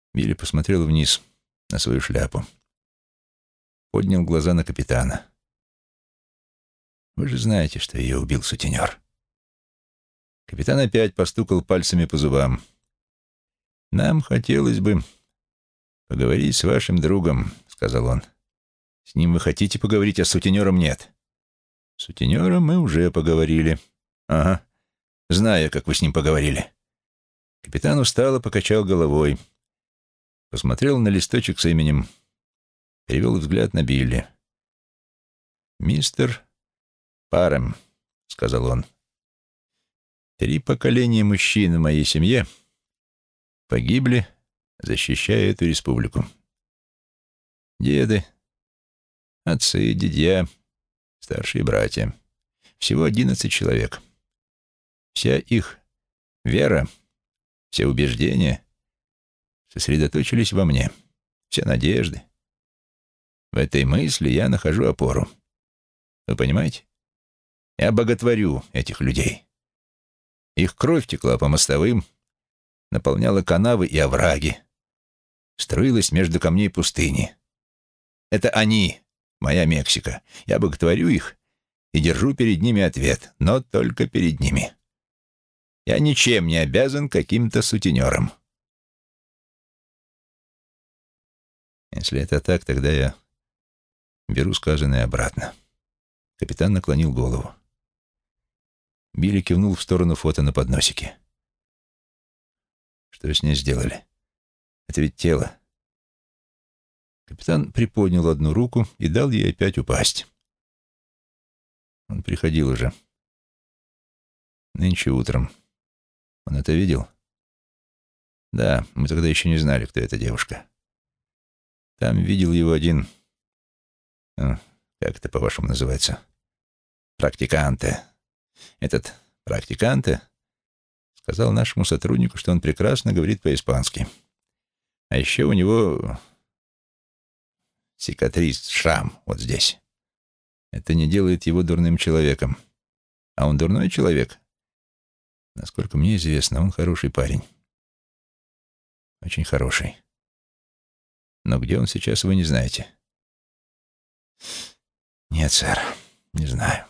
Билли посмотрел вниз на свою шляпу. Поднял глаза на капитана. «Вы же знаете, что ее убил сутенер». Капитан опять постукал пальцами по зубам. «Нам хотелось бы поговорить с вашим другом», — сказал он. «С ним вы хотите поговорить, а с сутенером нет». «С сутенером мы уже поговорили». «Ага, знаю, как вы с ним поговорили». Капитан устало покачал головой, посмотрел на листочек с именем, перевел взгляд на Билли. «Мистер Парэм», — сказал он, — «3 поколения мужчин в моей семье погибли, защищая эту республику. Деды, отцы, дядья, старшие братья. Всего 11 человек. Вся их вера, все убеждения сосредоточились во мне, все надежды. В этой мысли я нахожу опору. Вы понимаете? Я боготворю этих людей. Их кровь текла по мостовым, наполняла канавы и овраги, струилась между камней пустыни. Это они, моя Мексика. Я боготворю их и держу перед ними ответ, но только перед ними. Я ничем не обязан каким-то сутенерам. Если это так, тогда я беру сказанное обратно. Капитан наклонил голову. Билли кивнул в сторону фото на подносике. Что с ней сделали? Это ведь тело. Капитан приподнял одну руку и дал ей опять упасть. Он приходил уже. Нынче утром. Он это видел? Да, мы тогда еще не знали, кто эта девушка. Там видел его один... как это, по-вашему, называется? Практиканте. Этот практиканте сказал нашему сотруднику, что он прекрасно говорит по-испански. А еще у него цикатрис, шрам вот здесь. Это не делает его дурным человеком. А он дурной человек? Насколько мне известно, он хороший парень. Очень хороший. Но где он сейчас, вы не знаете? Нет, сэр, не знаю.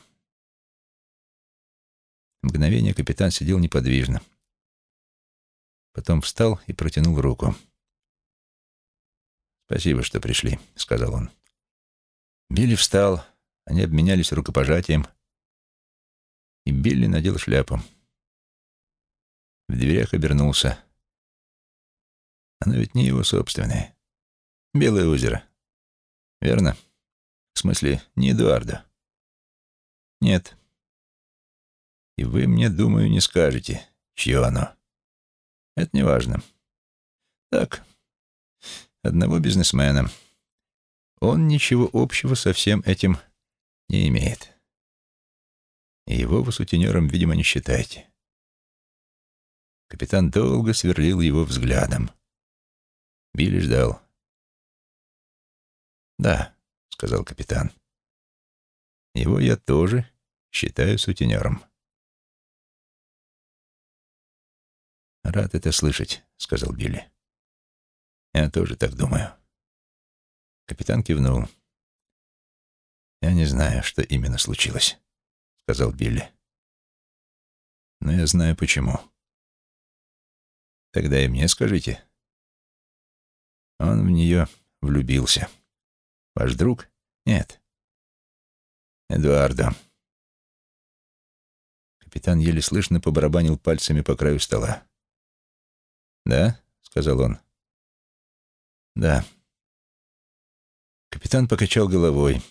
Мгновение капитан сидел неподвижно. Потом встал и протянул руку. «Спасибо, что пришли», — сказал он. Билли встал, они обменялись рукопожатием, и Билли надел шляпу. В дверях обернулся. Оно ведь не его собственное. Белое озеро. Верно? В смысле, не Эдуарда? Нет. И вы мне, думаю, не скажете, чье оно. Это не важно. Так, одного бизнесмена. Он ничего общего со всем этим не имеет. И его вы сутенером, видимо, не считаете. Капитан долго сверлил его взглядом. Билли ждал. «Да», — сказал капитан. «Его я тоже считаю сутенером». «Рад это слышать», — сказал Билли. «Я тоже так думаю». Капитан кивнул. «Я не знаю, что именно случилось», — сказал Билли. «Но я знаю, почему». «Тогда и мне скажите». Он в нее влюбился. «Ваш друг?» «Нет». «Эдуардо». Капитан еле слышно побарабанил пальцами по краю стола. «Да?» — сказал он. «Да». Капитан покачал головой.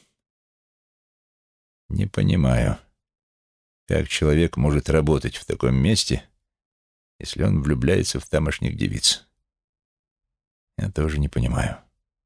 «Не понимаю, как человек может работать в таком месте, если он влюбляется в тамошних девиц. Я тоже не понимаю».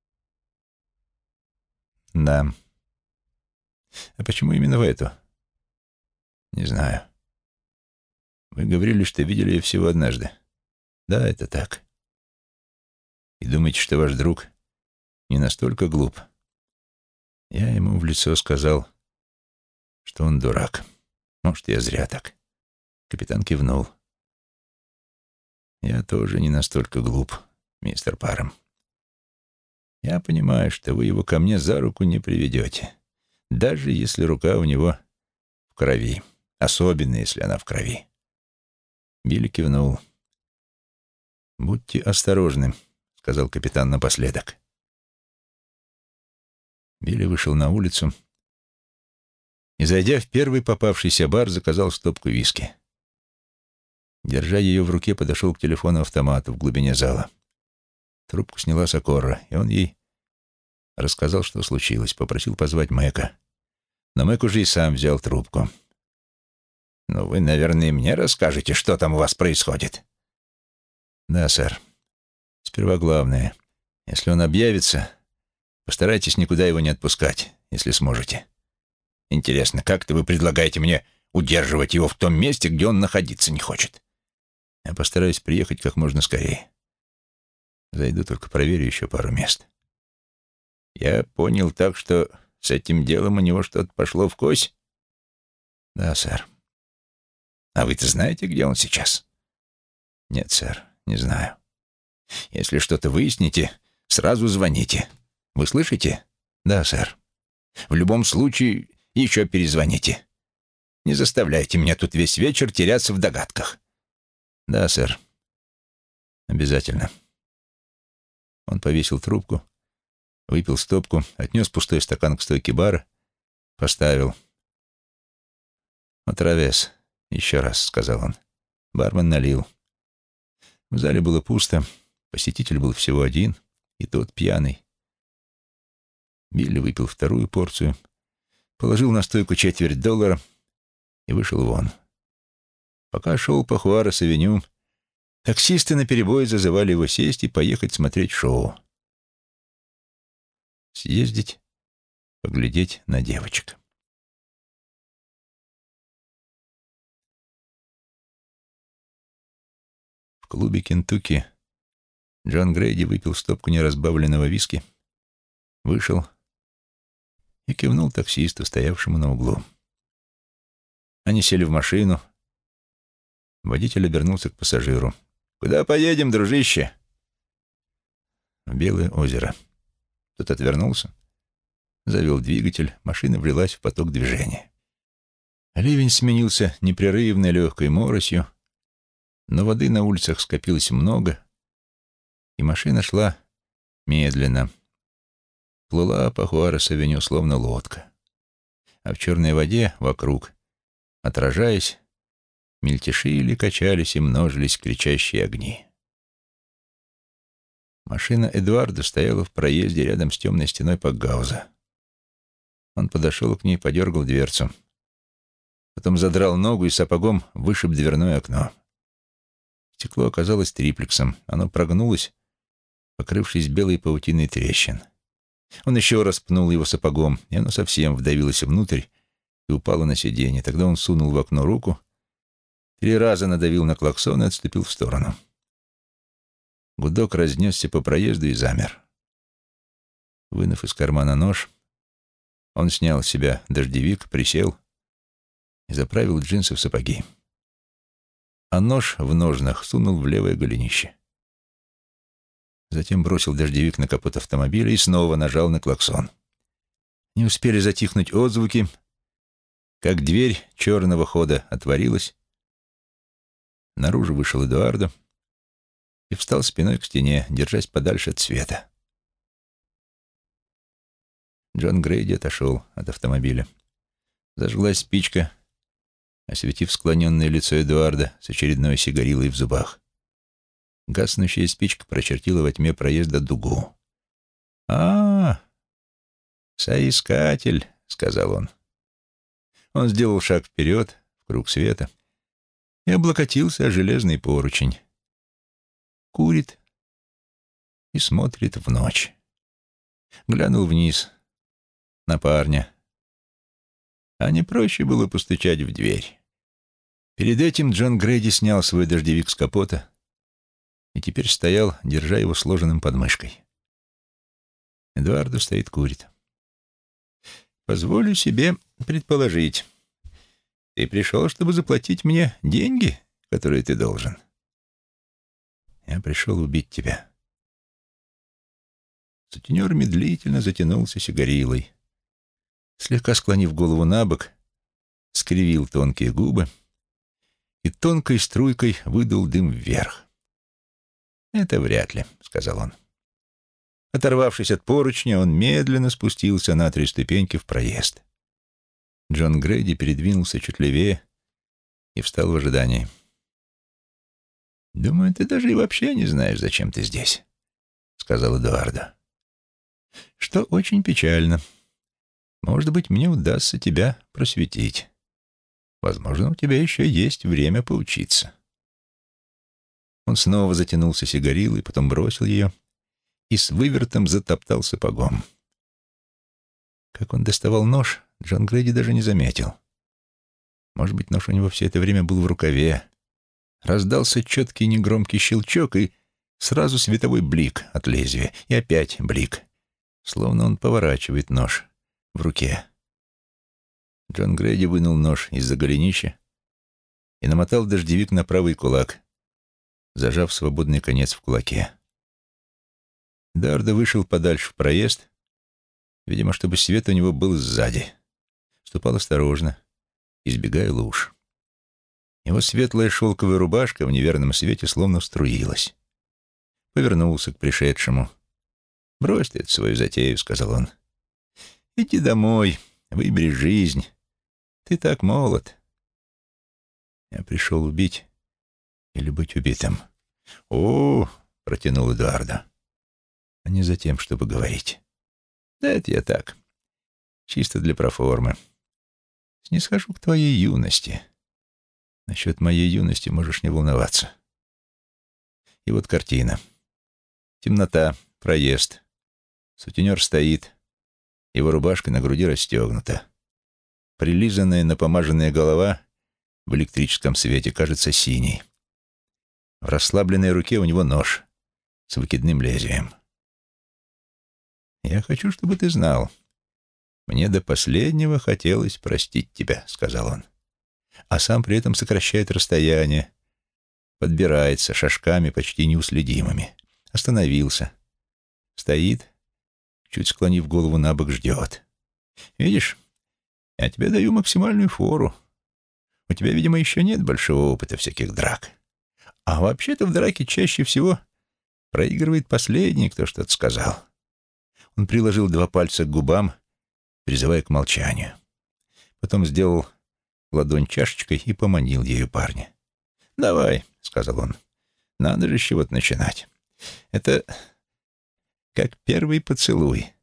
«Да. А почему именно в эту?» «Не знаю. Вы говорили, что видели ее всего однажды». «Да, это так. И думаете, что ваш друг не настолько глуп?» Я ему в лицо сказал, что он дурак. Может, я зря так. Капитан кивнул. «Я тоже не настолько глуп», мистер Паром. Я понимаю, что вы его ко мне за руку не приведете, даже если рука у него в крови, особенно если она в крови. Билли кивнул. «Будьте осторожны», — сказал капитан напоследок. Билли вышел на улицу и, зайдя в первый попавшийся бар, заказал стопку виски. Держа ее в руке, подошел к телефону-автомату в глубине зала. Трубку сняла Сокорра, и он ей рассказал, что случилось, попросил позвать Мэка. Но Мэк уже и сам взял трубку. «Ну, вы, наверное, и мне расскажете, что там у вас происходит?» «Да, сэр. Сперва главное. Если он объявится, постарайтесь никуда его не отпускать, если сможете». «Интересно, как-то вы предлагаете мне удерживать его в том месте, где он находиться не хочет?» «Я постараюсь приехать как можно скорее. Зайду, только проверю еще пару мест». «Я понял так, что с этим делом у него что-то пошло вкось?» «Да, сэр». «А вы-то знаете, где он сейчас?» «Нет, сэр, не знаю». «Если что-то выясните, сразу звоните. Вы слышите?» «Да, сэр». «В любом случае, еще перезвоните. Не заставляйте меня тут весь вечер теряться в догадках». «Да, сэр. Обязательно». Он повесил трубку, выпил стопку, отнес пустой стакан к стойке бара, поставил. «Отравес, еще раз», — сказал он. Бармен налил. В зале было пусто, посетитель был всего один, и тот пьяный. Билли выпил вторую порцию, положил на стойку $0.25 и вышел вон. Пока шел по Хуарес-авеню, таксисты наперебой зазывали его сесть и поехать смотреть шоу. Съездить, поглядеть на девочек. В клубе «Кентукки» Джон Грейди выпил стопку неразбавленного виски, вышел и кивнул таксисту, стоявшему на углу. Они сели в машину. Водитель обернулся к пассажиру. «Куда поедем, дружище?» «В Белое озеро». Тот отвернулся, завел двигатель, машина влилась в поток движения. Ливень сменился непрерывной легкой моросью, но воды на улицах скопилось много, и машина шла медленно. Плыла по Хуарес-авеню словно лодка. А в черной воде вокруг, отражаясь, мельтешили, качались и множились кричащие огни. Машина Эдуарда стояла в проезде рядом с темной стеной Пакгауза. Он подошел к ней, подергал дверцу. Потом задрал ногу и сапогом вышиб дверное окно. Стекло оказалось триплексом. Оно прогнулось, покрывшись белой паутиной трещин. Он еще раз пнул его сапогом, и оно совсем вдавилось внутрь и упало на сиденье. Тогда он сунул в окно руку, 3 раза надавил на клаксон и отступил в сторону. Гудок разнесся по проезду и замер. Вынув из кармана нож, он снял с себя дождевик, присел и заправил джинсы в сапоги. А нож в ножнах сунул в левое голенище. Затем бросил дождевик на капот автомобиля и снова нажал на клаксон. Не успели затихнуть отзвуки, как дверь черного хода отворилась. Наружу вышел Эдуардо и встал спиной к стене, держась подальше от света. Джон Грейди отошел от автомобиля. Зажглась спичка, осветив склоненное лицо Эдуарда с очередной сигарилой в зубах. Гаснущая спичка прочертила во тьме проезда дугу. Соискатель», — сказал он. Он сделал шаг вперед, в круг света, и облокотился о железный поручень. Курит и смотрит в ночь. Глянул вниз на парня. А не проще было постучать в дверь. Перед этим Джон Грейди снял свой дождевик с капота и теперь стоял, держа его сложенным под мышкой. Эдуардо стоит, курит. «Позволю себе предположить. Ты пришел, чтобы заплатить мне деньги, которые ты должен?» «Я пришел убить тебя». Сутенер медлительно затянулся сигарилой. Слегка склонив голову на бок, скривил тонкие губы и тонкой струйкой выдул дым вверх. «Это вряд ли», — сказал он. Оторвавшись от поручня, он медленно спустился на 3 ступеньки в проезд. Джон Грейди передвинулся чуть левее и встал в ожидании. «Думаю, ты даже и вообще не знаешь, зачем ты здесь», — сказал Эдуардо. «Что очень печально. Может быть, мне удастся тебя просветить. Возможно, у тебя еще есть время поучиться». Он снова затянулся сигарилой, потом бросил ее и с вывертом затоптал сапогом. Как он доставал нож, Джон Грейди даже не заметил. Может быть, нож у него все это время был в рукаве. Раздался четкий негромкий щелчок, и сразу световой блик от лезвия, и опять блик, словно он поворачивает нож в руке. Джон Грейди вынул нож из-за голенища и намотал дождевик на правый кулак, зажав свободный конец в кулаке. Эдуардо вышел подальше в проезд, видимо, чтобы свет у него был сзади. Ступал осторожно, избегая луж. Его светлая шелковая рубашка в неверном свете словно струилась. Повернулся к пришедшему. «Брось ты эту свою затею», — сказал он. «Иди домой, выбери жизнь. Ты так молод». «Я пришел убить или быть убитым». «О!» — протянул Эдуардо. «А не за тем, чтобы говорить. Да это я так, чисто для проформы. Снисхожу к твоей юности. Насчет моей юности можешь не волноваться». И вот картина. Темнота, проезд. Сутенер стоит. Его рубашка на груди расстегнута. Прилизанная напомаженная голова в электрическом свете кажется синей. В расслабленной руке у него нож с выкидным лезвием. «Я хочу, чтобы ты знал. Мне до последнего хотелось простить тебя», — сказал он. А сам при этом сокращает расстояние, подбирается шажками почти неуследимыми. Остановился. Стоит, чуть склонив голову на бок, ждет. «Видишь, я тебе даю максимальную фору. У тебя, видимо, еще нет большого опыта всяких драк. А вообще-то в драке чаще всего проигрывает последний, кто что-то сказал». Он приложил 2 пальца к губам, призывая к молчанию. Потом сделал ладонь чашечкой и поманил ею парня. «Давай», — сказал он, — «надо же с чего-то начинать. Это как первый поцелуй».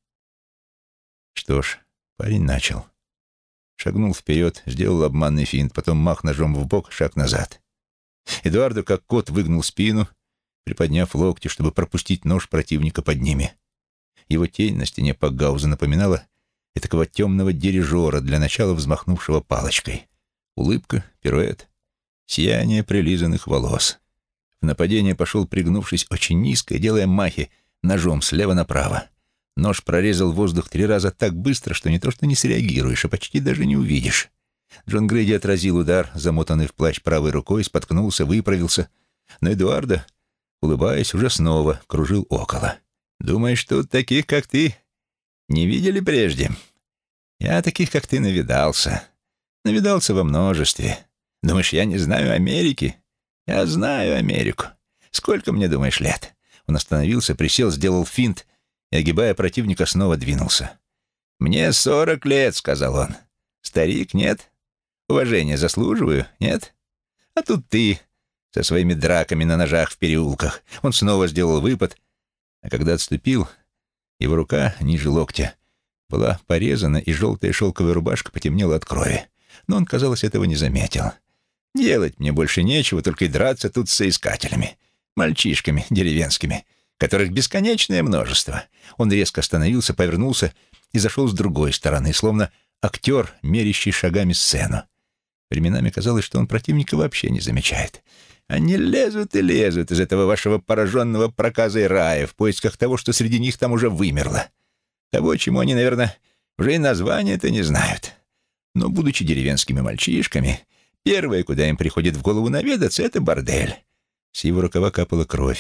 Что ж, парень начал. Шагнул вперед, сделал обманный финт, потом мах ножом в бок, шаг назад. Эдуардо, как кот, выгнул спину, приподняв локти, чтобы пропустить нож противника под ними. Его тень на стене Пакгауза напоминала этакого темного дирижера, для начала взмахнувшего палочкой. Улыбка, пируэт, сияние прилизанных волос. В нападение пошел, пригнувшись очень низко и делая махи ножом слева направо. Нож прорезал воздух 3 раза так быстро, что не то что не среагируешь, а почти даже не увидишь. Джон Грейди отразил удар, замотанный в плащ правой рукой, споткнулся, выправился. Но Эдуардо, улыбаясь, уже снова кружил около. «Думаешь, тут таких, как ты, не видели прежде? Я таких, как ты, навидался. Навидался во множестве. Думаешь, я не знаю Америки? Я знаю Америку. Сколько мне, думаешь, лет?» Он остановился, присел, сделал финт и, огибая противника, снова двинулся. «Мне 40 лет», — сказал он. «Старик, нет? Уважения заслуживаю, нет? А тут ты со своими драками на ножах в переулках». Он снова сделал выпад, а когда отступил, его рука ниже локтя была порезана, и желтая шелковая рубашка потемнела от крови. Но он, казалось, этого не заметил. «Делать мне больше нечего, только и драться тут с соискателями, мальчишками деревенскими, которых бесконечное множество». Он резко остановился, повернулся и зашел с другой стороны, словно актер, мерящий шагами сцену. Временами казалось, что он противника вообще не замечает. Они лезут и лезут из этого вашего пораженного проказой рая в поисках того, что среди них там уже вымерло. Того, чему они, наверное, уже и название-то не знают. Но, будучи деревенскими мальчишками, первое, куда им приходит в голову наведаться, — это бордель. С его рукава капала кровь.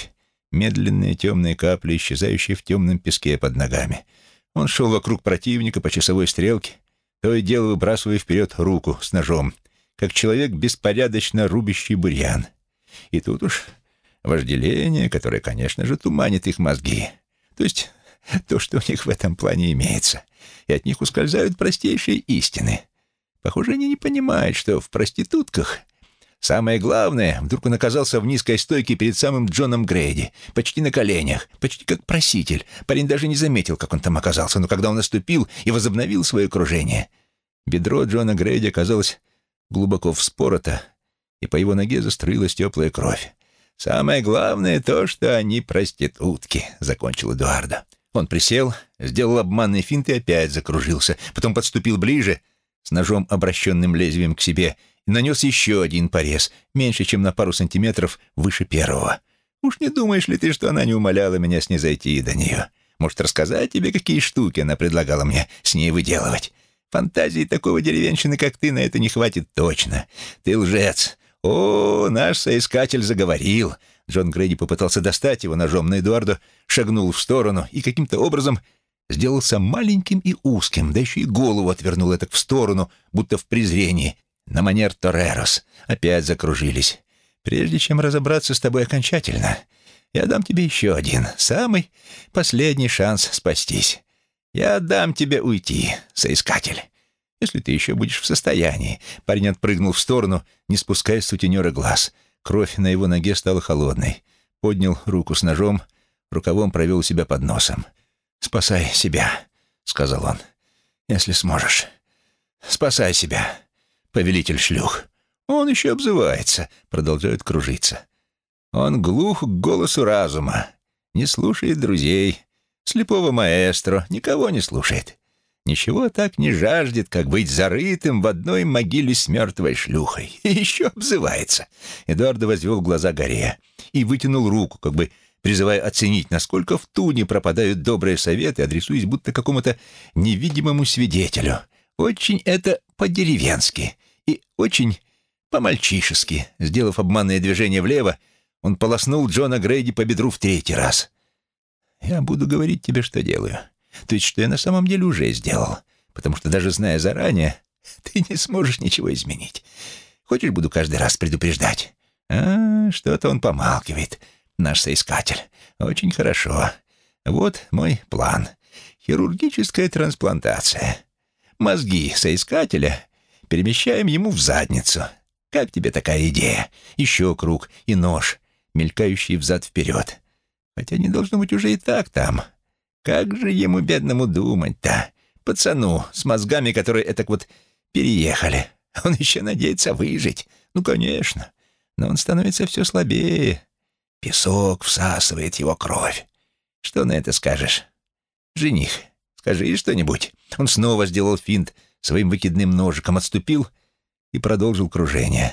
медленные темные капли, исчезающие в темном песке под ногами. Он шел вокруг противника по часовой стрелке, то и дело выбрасывая вперед руку с ножом, как человек, беспорядочно рубящий бурьян. И тут уж вожделение, которое, конечно же, туманит их мозги. То есть то, что у них в этом плане имеется. И от них ускользают простейшие истины. Похоже, они не понимают, что в проститутках самое главное, вдруг он оказался в низкой стойке перед самым Джоном Грейди, почти на коленях, почти как проситель. Парень даже не заметил, как он там оказался, но когда он наступил и возобновил свое кружение, бедро Джона Грейди оказалось глубоко вспорото, и по его ноге заструилась теплая кровь. «Самое главное то, что они проститутки», — закончил Эдуардо. Он присел, сделал обманный финт и опять закружился, потом подступил ближе, с ножом, обращенным лезвием к себе, и нанес еще один порез, меньше, чем на пару сантиметров выше первого. «Уж не думаешь ли ты, что она не умоляла меня снизойти до нее? Может, рассказать тебе, какие штуки она предлагала мне с ней выделывать? Фантазии такого деревенщины, как ты, на это не хватит точно. Ты лжец. О, наш соискатель заговорил». Джон Грейди попытался достать его ножом, но Эдуардо шагнул в сторону и каким-то образом сделался маленьким и узким, да еще и голову отвернул этак в сторону, будто в презрении, на манер Торерос. Опять закружились. «Прежде чем разобраться с тобой окончательно, я дам тебе еще один, самый последний шанс спастись. Я дам тебе уйти, соискатель, если ты еще будешь в состоянии». Парень отпрыгнул в сторону, не спуская с сутенера глаз. Кровь на его ноге стала холодной. Поднял руку с ножом, рукавом провел себя под носом. «Спасай себя», — сказал он, — «если сможешь. Спасай себя, повелитель шлюх». «Он еще обзывается», — продолжают кружиться. «Он глух к голосу разума, не слушает друзей, слепого маэстро, никого не слушает. Ничего так не жаждет, как быть зарытым в одной могиле с мертвой шлюхой. И еще обзывается». Эдуардо возвел глаза горе и вытянул руку, как бы призывая оценить, насколько в туне пропадают добрые советы, адресуясь будто какому-то невидимому свидетелю. Очень это по-деревенски и очень по-мальчишески. Сделав обманное движение влево, он полоснул Джона Грейди по бедру в 3-й раз. «Я буду говорить тебе, что делаю. То есть, что я на самом деле уже сделал, потому что даже зная заранее, ты не сможешь ничего изменить. Хочешь, буду каждый раз предупреждать?» Что-то он помалкивает, наш соискатель. Очень хорошо. Вот мой план. Хирургическая трансплантация. Мозги соискателя перемещаем ему в задницу. Как тебе такая идея? Еще круг и нож, мелькающий взад-вперед. Хотя не должно быть уже и так там. Как же ему, бедному, думать-то? Пацану с мозгами, которые этак вот переехали. Он еще надеется выжить. Ну, конечно. Но он становится все слабее. Песок всасывает его кровь. Что на это скажешь? Жених, скажи что-нибудь. Он снова сделал финт, своим выкидным ножиком отступил и продолжил кружение.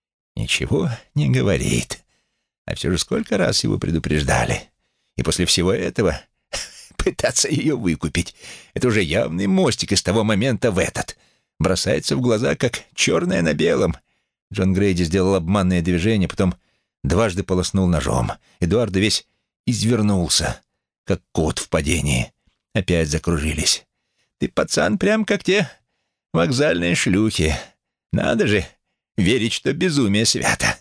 Ничего не говорит. А все же сколько раз его предупреждали. И после всего этого пытаться ее выкупить — это уже явный мостик из того момента в этот. Бросается в глаза, как черное на белом. Джон Грейди сделал обманное движение, потом дважды полоснул ножом. Эдуардо весь извернулся, как кот в падении. Опять закружились. «Ты, пацан, прям как те вокзальные шлюхи. Надо же верить, что безумие свято.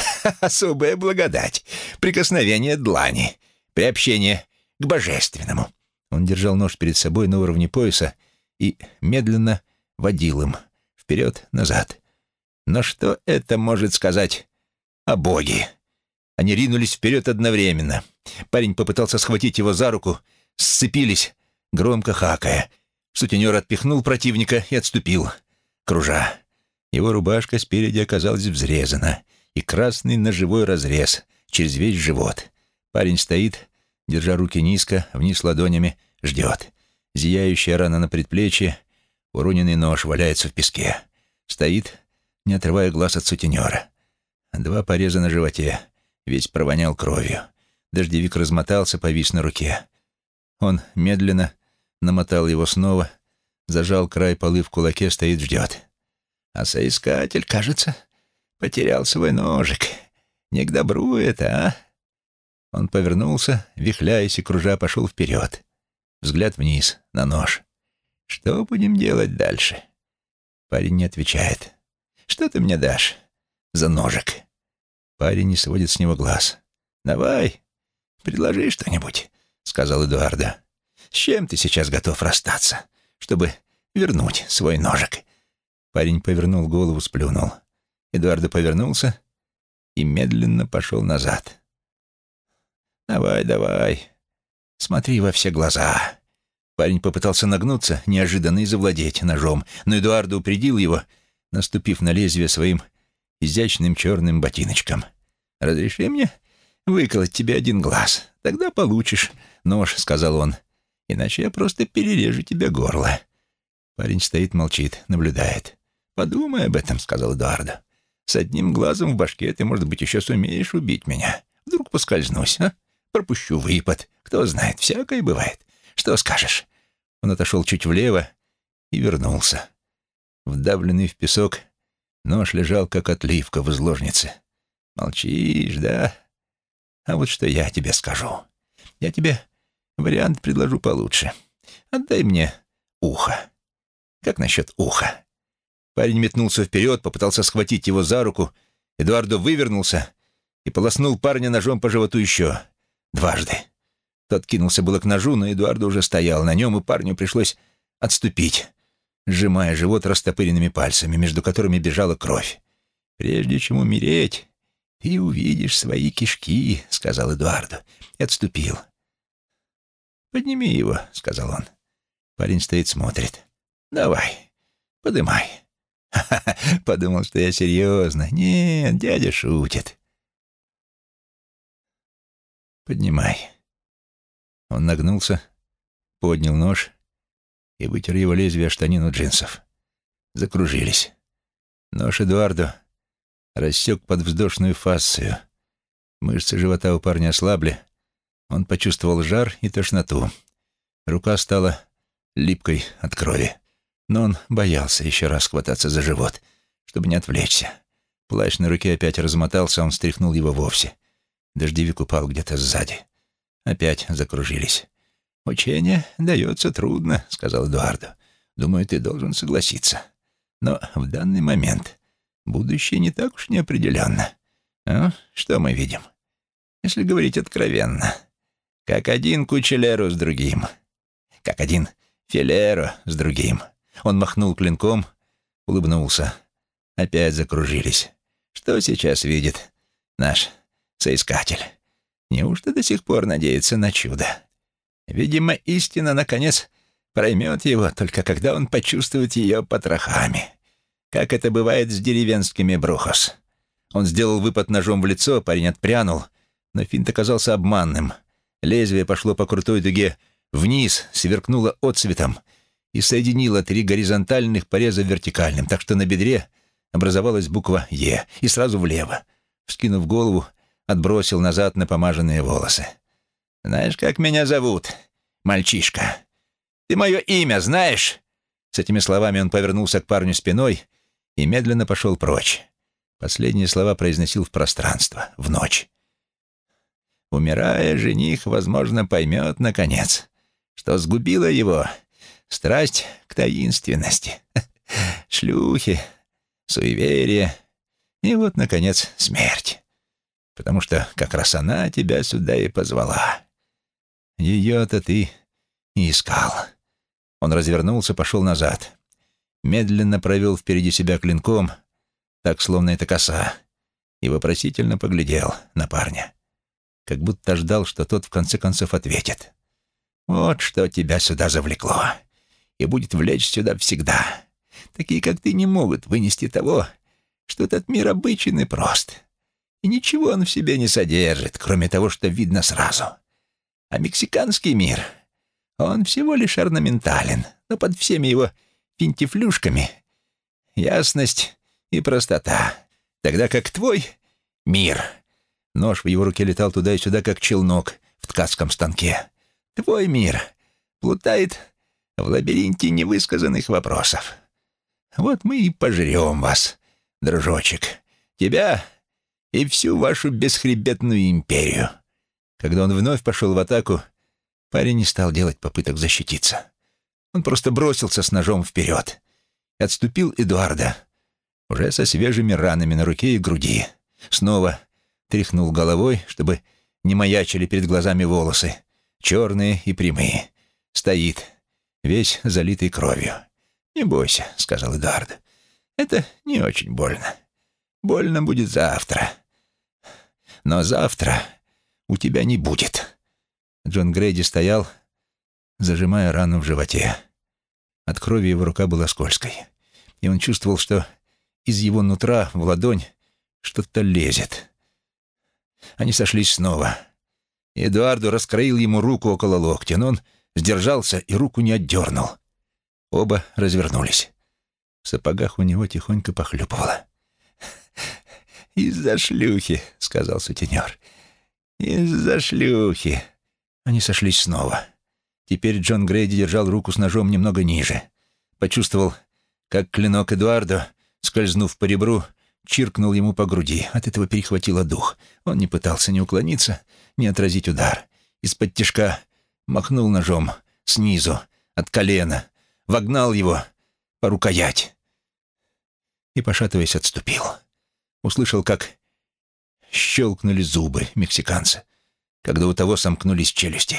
Особая благодать, прикосновение длани, приобщение к божественному». Он держал нож перед собой на уровне пояса и медленно водил им вперед-назад. Но что это может сказать о Боге? Они ринулись вперед одновременно. Парень попытался схватить его за руку, сцепились, громко хакая. Сутенер отпихнул противника и отступил, кружа. Его рубашка спереди оказалась взрезана, и красный ножевой разрез через весь живот. Парень стоит, держа руки низко, вниз ладонями, ждет. Зияющая рана на предплечье, уроненный нож валяется в песке. Стоит, не отрывая глаз от сутенера. 2 пореза на животе, весь провонял кровью. Дождевик размотался, повис на руке. Он медленно намотал его снова, зажал край полы в кулаке, стоит, ждет. А соискатель, кажется, потерял свой ножик. Не к добру это, а? Он повернулся, вихляясь и кружа, пошел вперед. Взгляд вниз, на нож. «Что будем делать дальше?» Парень не отвечает. «Что ты мне дашь за ножик?» Парень не сводит с него глаз. «Давай, предложи что-нибудь», — сказал Эдуардо. «С чем ты сейчас готов расстаться, чтобы вернуть свой ножик?» Парень повернул голову, сплюнул. Эдуардо повернулся и медленно пошел назад. «Давай, давай, смотри во все глаза». Парень попытался нагнуться неожиданно и завладеть ножом, но Эдуардо упредил его, наступив на лезвие своим изящным черным ботиночком. «Разреши мне выколоть тебе один глаз. Тогда получишь нож», — сказал он. «Иначе я просто перережу тебе горло». Парень стоит, молчит, наблюдает. «Подумай об этом», — сказал Эдуардо. «С одним глазом в башке ты, может быть, еще сумеешь убить меня. Вдруг поскользнусь, а? Пропущу выпад. Кто знает, всякое бывает. Что скажешь?» Он отошел чуть влево и вернулся. Вдавленный в песок, нож лежал, как отливка в изложнице. «Молчишь, да? А вот что я тебе скажу. Я тебе вариант предложу получше. Отдай мне ухо. Как насчет уха?» Парень метнулся вперед, попытался схватить его за руку. Эдуардо вывернулся и полоснул парня ножом по животу еще дважды. Тот кинулся было к ножу, но Эдуардо уже стоял на нем, и парню пришлось отступить, сжимая живот растопыренными пальцами, между которыми бежала кровь. «Прежде чем умереть, ты увидишь свои кишки», — сказал Эдуардо, и отступил. «Подними его», — сказал он. Парень стоит, смотрит. «Давай, подымай». «Ха-ха-ха», подумал, что я серьезно. «Нет, дядя шутит». «Поднимай». Он нагнулся, поднял нож и вытер его лезвие о штанину джинсов. Закружились. Нож Эдуардо рассек подвздошную фасцию. Мышцы живота у парня ослабли. Он почувствовал жар и тошноту. Рука стала липкой от крови. Но он боялся еще раз хвататься за живот, чтобы не отвлечься. Плащ на руке опять размотался, он стряхнул его вовсе. Дождевик упал где-то сзади. Опять закружились. «Учение дается трудно», — сказал Эдуардо. «Думаю, ты должен согласиться. Но в данный момент будущее не так уж неопределенно. А? Что мы видим? Если говорить откровенно, как один кучелеро с другим, как один филеро с другим». Он махнул клинком, улыбнулся. Опять закружились. Что сейчас видит наш соискатель? Неужто до сих пор надеется на чудо? Видимо, истина, наконец, проймет его, только когда он почувствует ее потрохами. Как это бывает с деревенскими брухос. Он сделал выпад ножом в лицо, парень отпрянул, но финт оказался обманным. Лезвие пошло по крутой дуге вниз, сверкнуло отцветом и соединило 3 горизонтальных пореза вертикальным, так что на бедре образовалась буква «Е», и сразу влево. Вскинув голову, отбросил назад напомаженные волосы. «Знаешь, как меня зовут, мальчишка? Ты мое имя знаешь?» С этими словами он повернулся к парню спиной и медленно пошел прочь. Последние слова произносил в пространство, в ночь. Умирая, жених, возможно, поймет, наконец, что сгубила его страсть к таинственности, шлюхи, суеверие и вот, наконец, смерть. Потому что как раз она тебя сюда и позвала. Ее-то ты и искал. Он развернулся, пошел назад. Медленно провел впереди себя клинком, так, словно это коса, и вопросительно поглядел на парня, как будто ждал, что тот в конце концов ответит. «Вот что тебя сюда завлекло, и будет влечь сюда всегда. Такие, как ты, не могут вынести того, что этот мир обычен и прост, и ничего он в себе не содержит, кроме того, что видно сразу. А мексиканский мир, он всего лишь орнаментален, но под всеми его финтифлюшками ясность и простота, тогда как твой мир...» Нож в его руке летал туда и сюда, как челнок в ткацком станке. «Твой мир плутает в лабиринте невысказанных вопросов. Вот мы и пожрем вас, дружочек, тебя и всю вашу бесхребетную империю. Когда он вновь пошел в атаку, парень не стал делать попыток защититься. Он просто бросился с ножом вперед и отступил Эдуарда, уже со свежими ранами на руке и груди. Снова тряхнул головой, чтобы не маячили перед глазами волосы, черные и прямые. Стоит, весь залитый кровью. «Не бойся», — сказал Эдуард. «Это не очень больно. Больно будет завтра. Но завтра у тебя не будет». Джон Грейди стоял, зажимая рану в животе. От крови его рука была скользкой, и он чувствовал, что из его нутра в ладонь что-то лезет. Они сошлись снова. Эдуарду раскроил ему руку около локтя, но он сдержался и руку не отдернул. Оба развернулись. В сапогах у него тихонько похлюпывало. «Из-за шлюхи», — сказал сутенер. «Из-за шлюхи». Они сошлись снова. Теперь Джон Грейди держал руку с ножом немного ниже. Почувствовал, как клинок Эдуарда, скользнув по ребру, чиркнул ему по груди. От этого перехватило дух. Он не пытался ни уклониться, ни отразить удар. Из-под тишка махнул ножом снизу, от колена, вогнал его по рукоять и, пошатываясь, отступил. Услышал, как щелкнули зубы мексиканца, когда у того сомкнулись челюсти.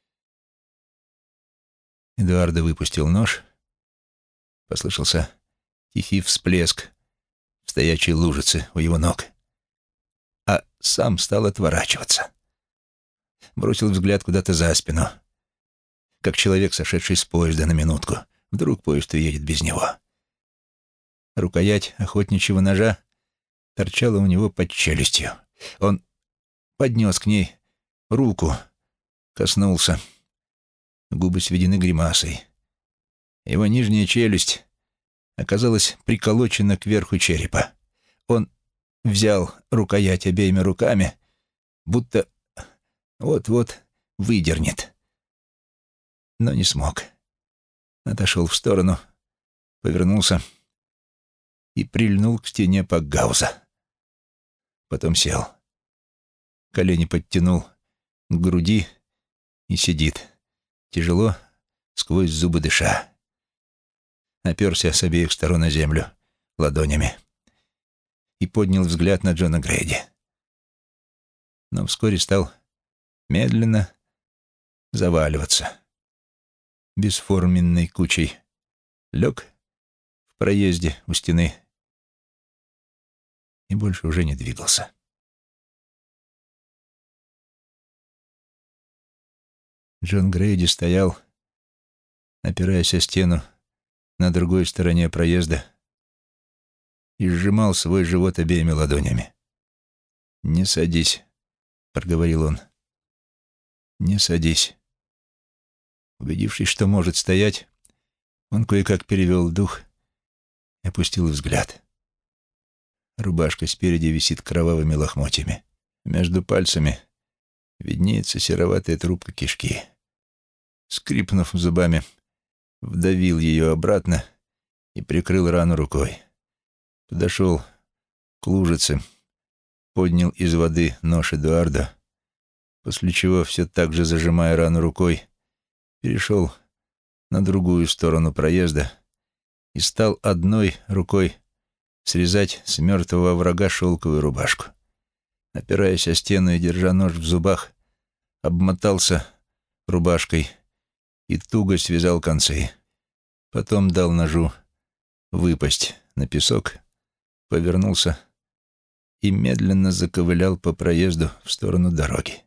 Эдуардо выпустил нож. Послышался тихий всплеск в стоячей лужице у его ног, а сам стал отворачиваться. Бросил взгляд куда-то за спину, как человек, сошедший с поезда на минутку. Вдруг поезд уедет без него. Рукоять охотничьего ножа торчала у него под челюстью. Он поднес к ней руку, коснулся. Губы сведены гримасой. Его нижняя челюсть оказалась приколочена кверху черепа. Он взял рукоять обеими руками, будто вот-вот выдернет. Но не смог. Отошел в сторону, повернулся и прильнул к стене Пакгауза. Потом сел. Колени подтянул к груди и сидит, тяжело, сквозь зубы дыша. Оперся с обеих сторон на землю ладонями и поднял взгляд на Джона Грейди. Но вскоре стал медленно заваливаться. Бесформенной кучей лег в проезде у стены и больше уже не двигался. Джон Грейди стоял, опираясь о стену на другой стороне проезда, и сжимал свой живот обеими ладонями. «Не садись», — проговорил он. «Не садись». Убедившись, что может стоять, он кое-как перевел дух и опустил взгляд. Рубашка спереди висит кровавыми лохмотьями. Между пальцами виднеется сероватая трубка кишки. Скрипнув зубами, вдавил ее обратно и прикрыл рану рукой. Подошел к лужице, поднял из воды нож Эдуарда, после чего, все так же зажимая рану рукой, перешел на другую сторону проезда и стал одной рукой срезать с мертвого врага шелковую рубашку. Опираясь о стену и держа нож в зубах, обмотался рубашкой и туго связал концы. Потом дал ножу выпасть на песок, повернулся и медленно заковылял по проезду в сторону дороги.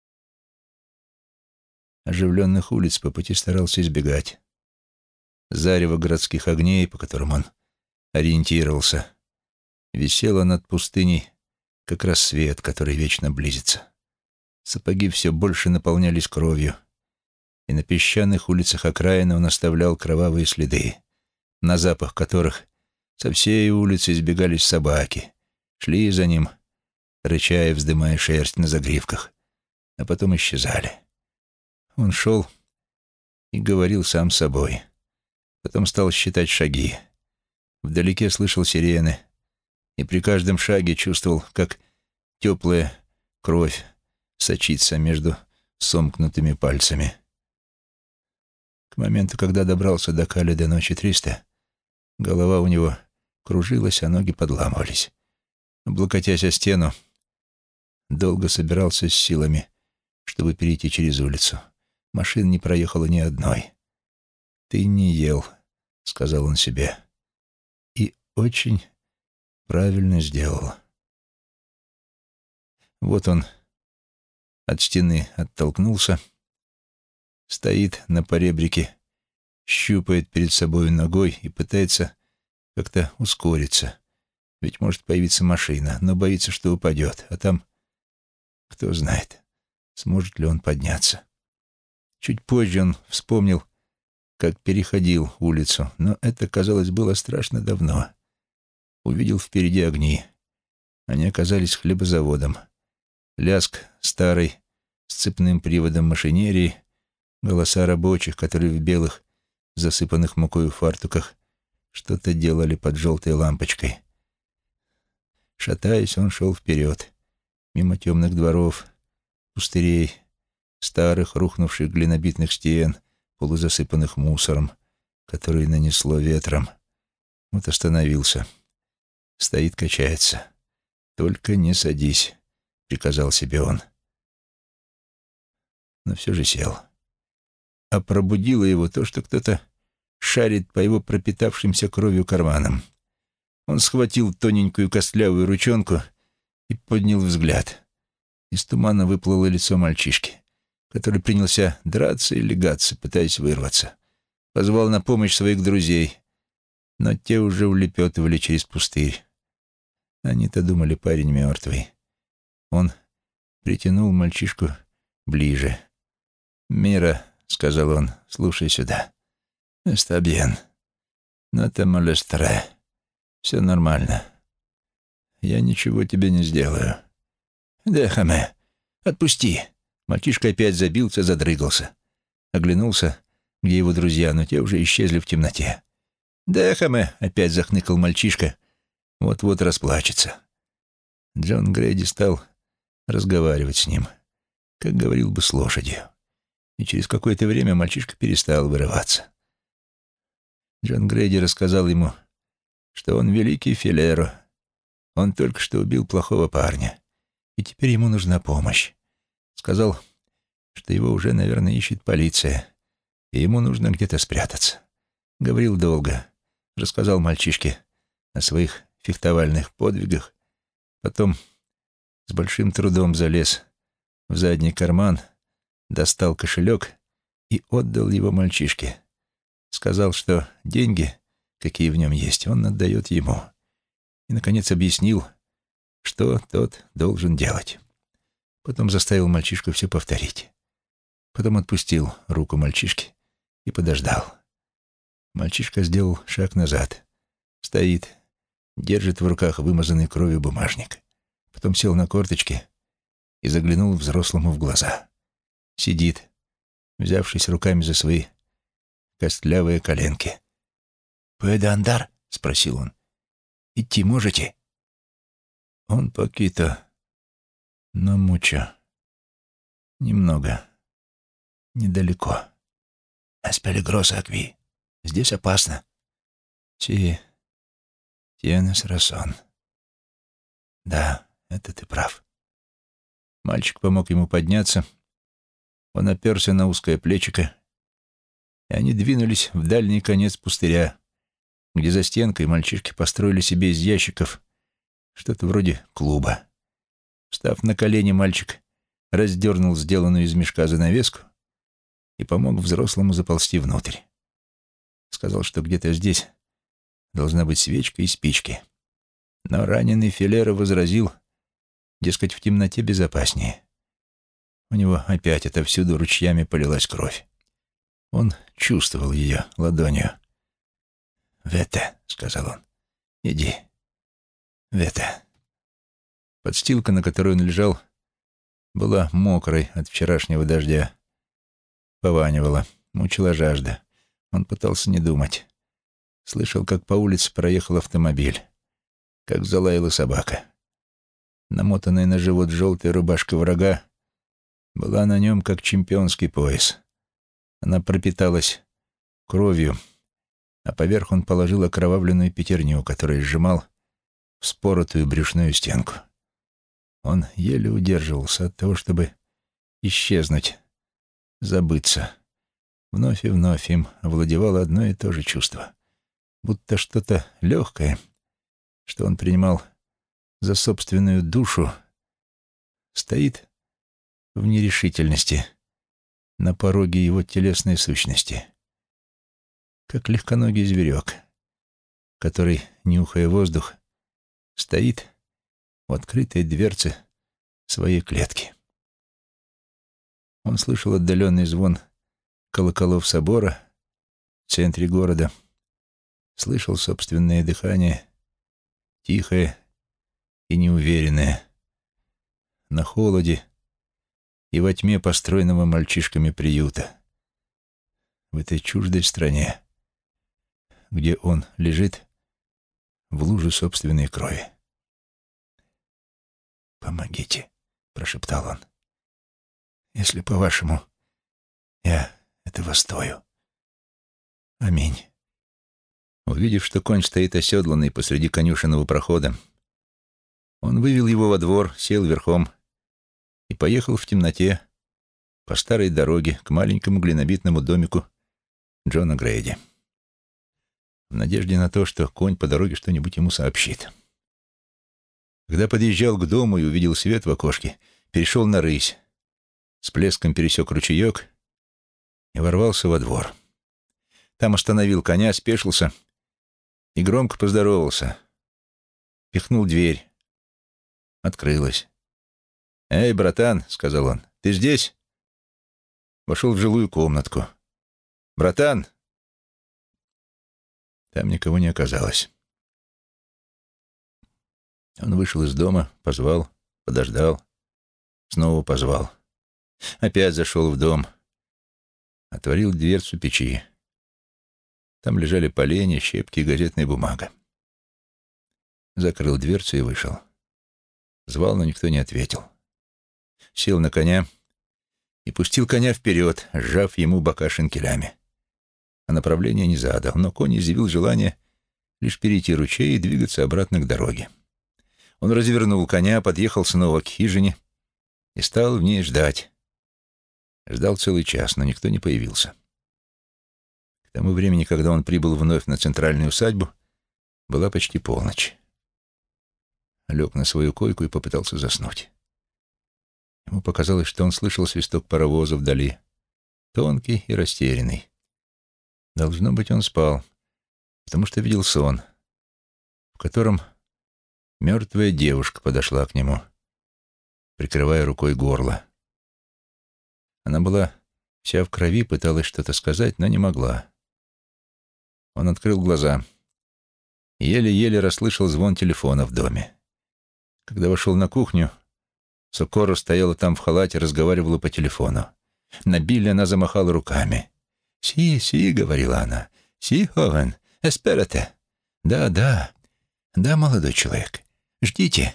Оживленных улиц по пути старался избегать. Зарево городских огней, по которым он ориентировался, висело над пустыней, как рассвет, который вечно близится. Сапоги все больше наполнялись кровью, и на песчаных улицах окраины он оставлял кровавые следы, на запах которых со всей улицы избегались собаки, шли за ним, рыча и вздымая шерсть на загривках, а потом исчезали. Он шел и говорил сам с собой. Потом стал считать шаги. Вдалеке слышал сирены, и при каждом шаге чувствовал, как теплая кровь сочиться между сомкнутыми пальцами. К моменту, когда добрался до Каледа ночи 300, голова у него кружилась, а ноги подламывались. Облокотясь о стену, долго собирался с силами, чтобы перейти через улицу. Машин не проехало ни одной. «Ты не ел», — сказал он себе. И очень правильно сделал. Вот он от стены оттолкнулся, стоит на поребрике, щупает перед собой ногой и пытается как-то ускориться. Ведь может появиться машина, но боится, что упадет. А там, кто знает, сможет ли он подняться. Чуть позже он вспомнил, как переходил улицу, но это, казалось, было страшно давно. Увидел впереди огни. Они оказались хлебозаводом. Лязг старой с цепным приводом машинерии, голоса рабочих, которые в белых, засыпанных мукою фартуках, что-то делали под желтой лампочкой. Шатаясь, он шел вперед, мимо темных дворов, пустырей, старых рухнувших глинобитных стен, полузасыпанных мусором, который нанесло ветром. Вот остановился. Стоит, качается. «Только не садись», — приказал себе он. Но все же сел. А пробудило его то, что кто-то шарит по его пропитавшимся кровью карманам. Он схватил тоненькую костлявую ручонку и поднял взгляд. Из тумана выплыло лицо мальчишки, который принялся драться и лягаться, пытаясь вырваться. Позвал на помощь своих друзей, но те уже улепетывали через пустырь. Они-то думали, парень мертвый. Он притянул мальчишку ближе. «Мира», — сказал он, — «слушай сюда. Está bien. No te molestaré. Все нормально. Я ничего тебе не сделаю. Déjame. Отпусти». Мальчишка опять забился, задрыгался. Оглянулся, где его друзья, но те уже исчезли в темноте. «Déjame», — опять захныкал мальчишка. Вот-вот расплачется. Джон Грейди стал разговаривать с ним, как говорил бы с лошадью. И через какое-то время мальчишка перестал вырываться. Джон Грейди рассказал ему, что он великий филеро. Он только что убил плохого парня, и теперь ему нужна помощь. Сказал, что его уже, наверное, ищет полиция, и ему нужно где-то спрятаться. Говорил долго, рассказал мальчишке о своих фехтовальных подвигах, потом с большим трудом залез в задний карман, достал кошелек и отдал его мальчишке. Сказал, что деньги, какие в нем есть, он отдает ему. И, наконец, объяснил, что тот должен делать. Потом заставил мальчишку все повторить. Потом отпустил руку мальчишки и подождал. Мальчишка сделал шаг назад. Стоит, держит в руках вымазанный кровью бумажник. Потом сел на корточки и заглянул взрослому в глаза. Сидит, взявшись руками за свои костлявые коленки. «Puede andar?» — спросил он. «Идти можете?» «Он poquito, но mucho. Немного. Недалеко. Es peligroso aquí. Здесь опасно». «Sí, tienes razón». «Да, это ты прав». Мальчик помог ему подняться. Он оперся на узкое плечико, и они двинулись в дальний конец пустыря, где за стенкой мальчишки построили себе из ящиков что-то вроде клуба. Встав на колени, мальчик раздернул сделанную из мешка занавеску и помог взрослому заползти внутрь. Сказал, что где-то здесь должна быть свечка и спички. Но раненый Филеро возразил, дескать, в темноте безопаснее. У него опять отовсюду ручьями полилась кровь. Он чувствовал ее ладонью. «Вете», — сказал он, — «иди, вете». Подстилка, на которой он лежал, была мокрой от вчерашнего дождя. Пованивала, мучила жажда. Он пытался не думать. Слышал, как по улице проехал автомобиль, как залаяла собака. Намотанная на живот желтая рубашка врага была на нем как чемпионский пояс. Она пропиталась кровью, а поверх он положил окровавленную пятерню, которую сжимал в споротую брюшную стенку. Он еле удерживался от того, чтобы исчезнуть, забыться. Вновь и вновь им овладевало одно и то же чувство, будто что-то легкое, что он принимал за собственную душу, стоит в нерешительности на пороге его телесной сущности, как легконогий зверек, который, нюхая воздух, стоит у открытой дверцы своей клетки. Он слышал отдаленный звон колоколов собора в центре города, слышал собственное дыхание, тихое и неуверенное, на холоде и во тьме построенного мальчишками приюта, в этой чуждой стране, где он лежит в луже собственной крови. «Помогите», — прошептал он. «Если, по-вашему, я этого стою. Аминь». Увидев, что конь стоит оседланный посреди конюшенного прохода, он вывел его во двор, сел верхом и поехал в темноте по старой дороге к маленькому глинобитному домику Джона Грейди, в надежде на то, что конь по дороге что-нибудь ему сообщит. Когда подъезжал к дому и увидел свет в окошке, перешел на рысь, с плеском пересек ручеек и ворвался во двор. Там остановил коня, спешился и громко поздоровался. Пихнул дверь. Открылась. «Эй, братан», — сказал он, — «ты здесь?» Вошел в жилую комнатку. «Братан!» Там никого не оказалось. Он вышел из дома, позвал, подождал, снова позвал. Опять зашел в дом, отворил дверцу печи. Там лежали поленья, щепки и газетная бумага. Закрыл дверцу и вышел. Звал, но никто не ответил. Сел на коня и пустил коня вперед, сжав ему бока шинкелями. А направление не задал, но конь изъявил желание лишь перейти ручей и двигаться обратно к дороге. Он развернул коня, подъехал снова к хижине и стал в ней ждать. Ждал целый час, но никто не появился. К тому времени, когда он прибыл вновь на центральную усадьбу, была почти полночь. Лег на свою койку и попытался заснуть. Ему показалось, что он слышал свисток паровоза вдали, тонкий и растерянный. Должно быть, он спал, потому что видел сон, в котором мертвая девушка подошла к нему, прикрывая рукой горло. Она была вся в крови, пыталась что-то сказать, но не могла. Он открыл глаза и еле-еле расслышал звон телефона в доме. Когда вошел на кухню, Сокоро стояла там в халате, разговаривала по телефону. На Билли она замахала руками. «Си, си», — говорила она. «Си, Ховен, эсперате». «Да, да, да, молодой человек. Ждите».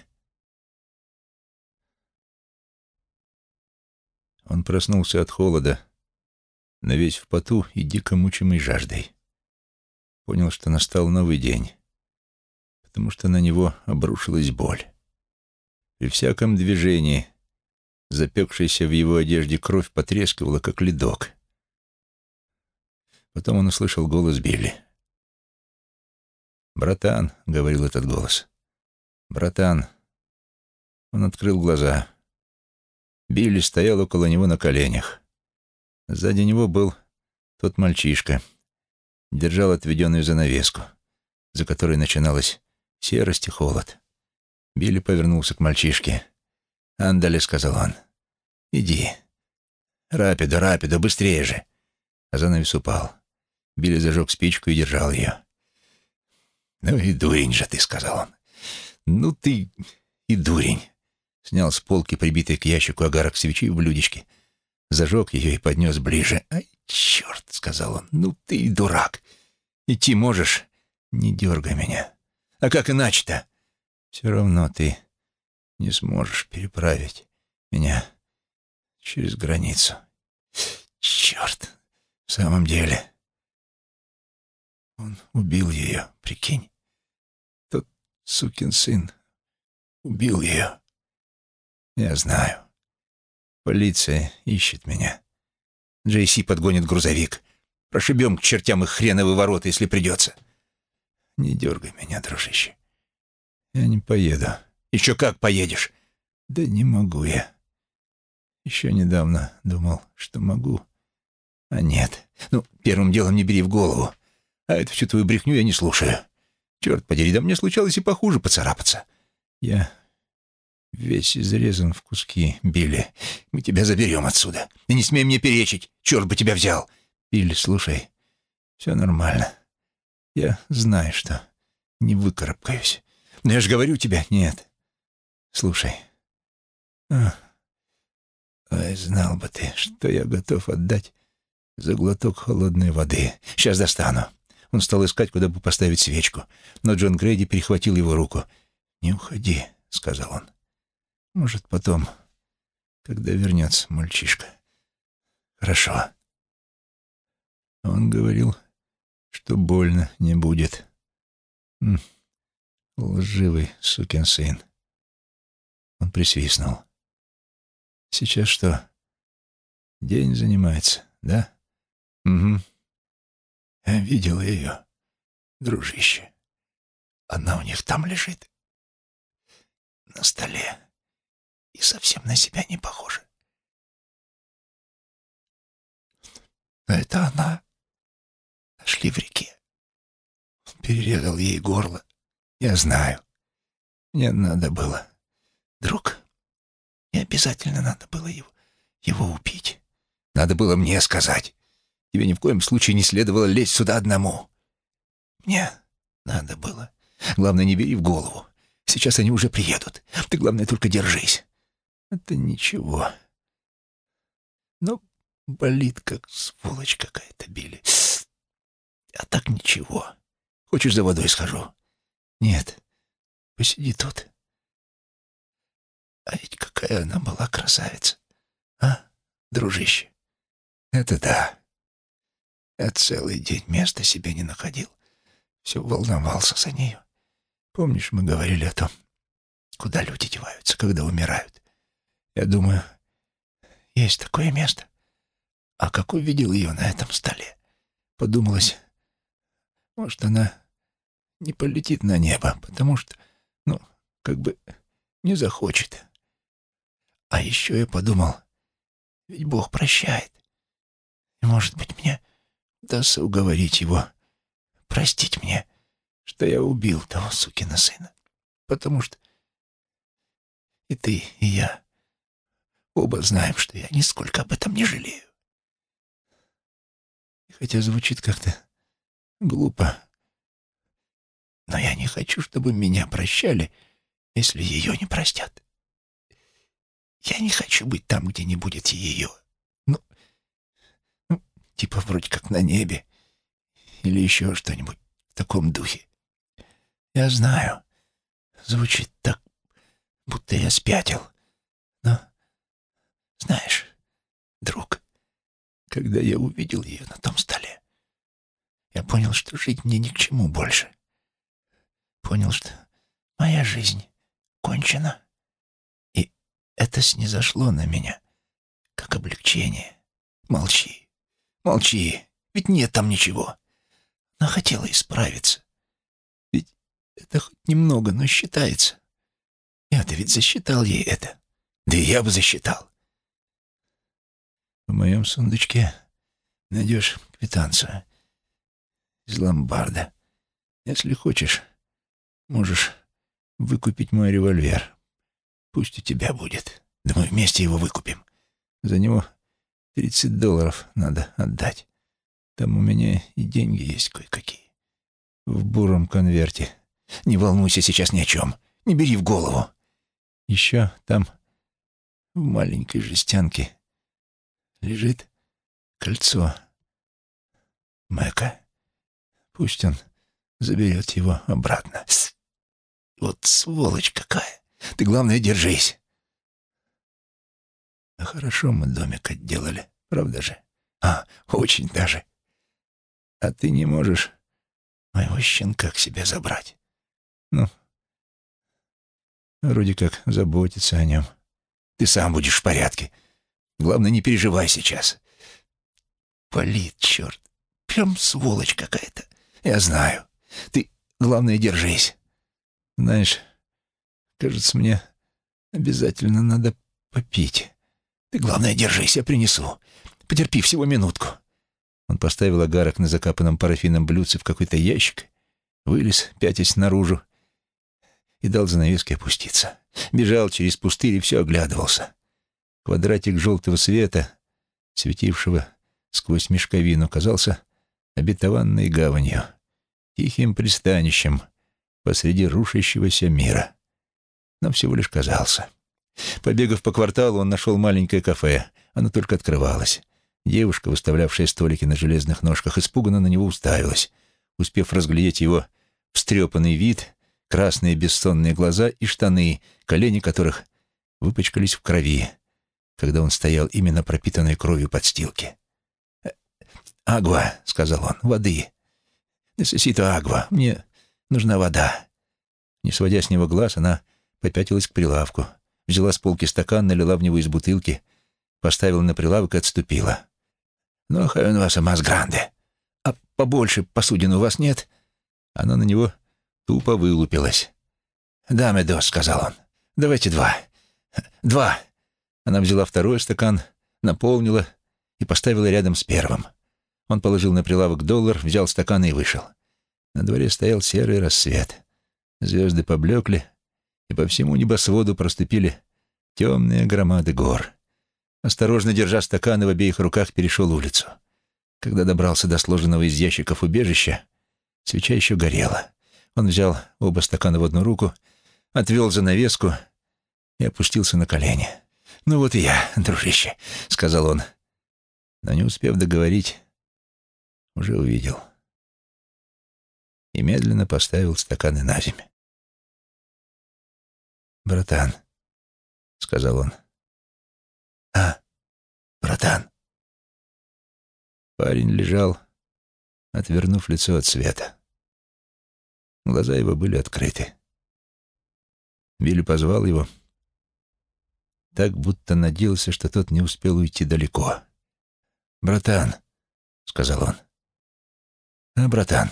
Он проснулся от холода, но весь в поту и дико мучимый жаждой. Понял, что настал новый день, потому что на него обрушилась боль. При всяком движении запекшаяся в его одежде кровь потрескивала, как ледок. Потом он услышал голос Билли. «Братан», — говорил этот голос, — «братан». Он открыл глаза. Билли стоял около него на коленях. Сзади него был тот мальчишка, держал отведенную занавеску, за которой начиналась серость и холод. Билли повернулся к мальчишке. «Андале», — сказал он, — «иди. Рапидо, рапидо, быстрее же». А занавес упал. Билли зажег спичку и держал ее. «Ну и дурень же ты», — сказал он. «Ну ты и дурень». Снял с полки прибитый к ящику огарок свечи в блюдечке, зажег ее и поднес ближе. «Ай, черт», — сказал он, — «ну ты и дурак. Идти можешь? Не дергай меня. А как иначе-то? Все равно ты не сможешь переправить меня через границу. Черт, в самом деле. Он убил ее, прикинь. Тот сукин сын убил ее. Я знаю. Полиция ищет меня. Джейси подгонит грузовик. Прошибем к чертям их хреновы ворота, если придется. Не дергай меня, дружище. Я не поеду. Еще как поедешь? Да не могу я. Еще недавно думал, что могу, а нет. Ну, первым делом не бери в голову. А эту всю твою брехню я не слушаю. Черт подери, да мне случалось и похуже поцарапаться. Я весь изрезан в куски, Билли. Мы тебя заберем отсюда. И не смей мне перечить. Черт бы тебя взял. Билли, слушай, все нормально. Я знаю, что не выкарабкаюсь. Но я же говорю тебе, нет. Слушай. Ай, знал бы ты, что я готов отдать за глоток холодной воды. Сейчас достану. Он стал искать, куда бы поставить свечку, но Джон Грейди перехватил его руку. «Не уходи», — сказал он. «Может, потом, когда вернется мальчишка». «Хорошо». Он говорил, что больно не будет. Лживый сукин сын. Он присвистнул. «Сейчас что, день занимается, да?» «Угу. Я видел ее, дружище. Она у них там лежит, на столе, и совсем на себя не похожа. Но это она. Нашли в реке. Он перерезал ей горло. Я знаю. Мне надо было. Друг, не обязательно надо было его убить. Надо было мне сказать. Тебе ни в коем случае не следовало лезть сюда одному. Мне надо было. Главное, не бери в голову. Сейчас они уже приедут. Ты, главное, только держись. Это ничего. Но болит, как сволочь какая-то, Билли. А так ничего. Хочешь, за водой схожу? Нет. Посиди тут. А ведь какая она была красавица. А, дружище? Это да. Я целый день места себе не находил. Все волновался за нею. Помнишь, мы говорили о том, куда люди деваются, когда умирают? Я думаю, есть такое место. А как увидел ее на этом столе, подумалось, может, она не полетит на небо, потому что, как бы не захочет. А еще я подумал, ведь Бог прощает. И, может быть, мне удастся уговорить его простить мне, что я убил того сукина сына. Потому что и ты, и я оба знаем, что я нисколько об этом не жалею. И хотя звучит как-то глупо, но я не хочу, чтобы меня прощали, если ее не простят. Я не хочу быть там, где не будет ее. Типа вроде как на небе. Или еще что-нибудь в таком духе. Я знаю, звучит так, будто я спятил. Но, знаешь, друг, когда я увидел ее на том столе, я понял, что жить мне ни к чему больше. Понял, что моя жизнь кончена. И это снизошло на меня, как облегчение. Молчи, молчи, ведь нет там ничего. Она хотела исправиться. Ведь это хоть немного, но считается. Я-то ведь засчитал ей это. Да и я бы засчитал. В моем сундучке найдешь квитанцию из ломбарда. Если хочешь, можешь выкупить мой револьвер. Пусть у тебя будет. Да мы вместе его выкупим. За него $30 надо отдать. Там у меня и деньги есть кое-какие. В буром конверте. Не волнуйся сейчас ни о чем. Не бери в голову. Еще там, в маленькой жестянке, лежит кольцо Мэка. Пусть он заберет его обратно. Вот сволочь какая. Ты, главное, держись. Хорошо мы домик отделали, правда же? Очень даже. А ты не можешь моего щенка к себе забрать? Ну, вроде как заботиться о нем. Ты сам будешь в порядке. Главное, не переживай сейчас. Палит, черт. Прям сволочь какая-то. Я знаю. Ты, главное, держись. Знаешь, кажется, мне обязательно надо попить. Ты, главное, держись, я принесу. Потерпи всего минутку. Он поставил огарок на закапанном парафином блюдце в какой-то ящик, вылез, пятясь наружу, и дал занавеске опуститься. Бежал через пустырь и все оглядывался. Квадратик желтого света, светившего сквозь мешковину, казался обетованной гаванью, тихим пристанищем посреди рушащегося мира. Но всего лишь казался. Побегав по кварталу, он нашел маленькое кафе. Оно только открывалось. Девушка, выставлявшая столики на железных ножках, испуганно на него уставилась, успев разглядеть его встрепанный вид, красные бессонные глаза и штаны, колени которых выпачкались в крови, когда он стоял именно пропитанной кровью подстилки. «Агва», — сказал он, — «воды. Necesito agua. Мне нужна вода». Не сводя с него глаз, она попятилась к прилавку, взяла с полки стакан, налила в него из бутылки, поставила на прилавок и отступила. «Ну, хай у вас más grande. А побольше посудин у вас нет?» Она на него тупо вылупилась. «Даме dos», — сказал он. «Давайте два. Два». Она взяла второй стакан, наполнила и поставила рядом с первым. Он положил на прилавок $1, взял стакан и вышел. На дворе стоял серый рассвет. Звезды поблекли, и по всему небосводу проступили темные громады гор. Осторожно держа стаканы в обеих руках, перешел улицу. Когда добрался до сложенного из ящиков убежища, свеча еще горела. Он взял оба стакана в одну руку, отвел занавеску и опустился на колени. «Ну вот и я, дружище», — сказал он. Но не успев договорить, уже увидел. И медленно поставил стаканы на землю. «Братан», — сказал он. «Братан». Парень лежал, отвернув лицо от света. Глаза его были открыты. Билли позвал его, так будто надеялся, что тот не успел уйти далеко. «Братан», — сказал он. «Братан».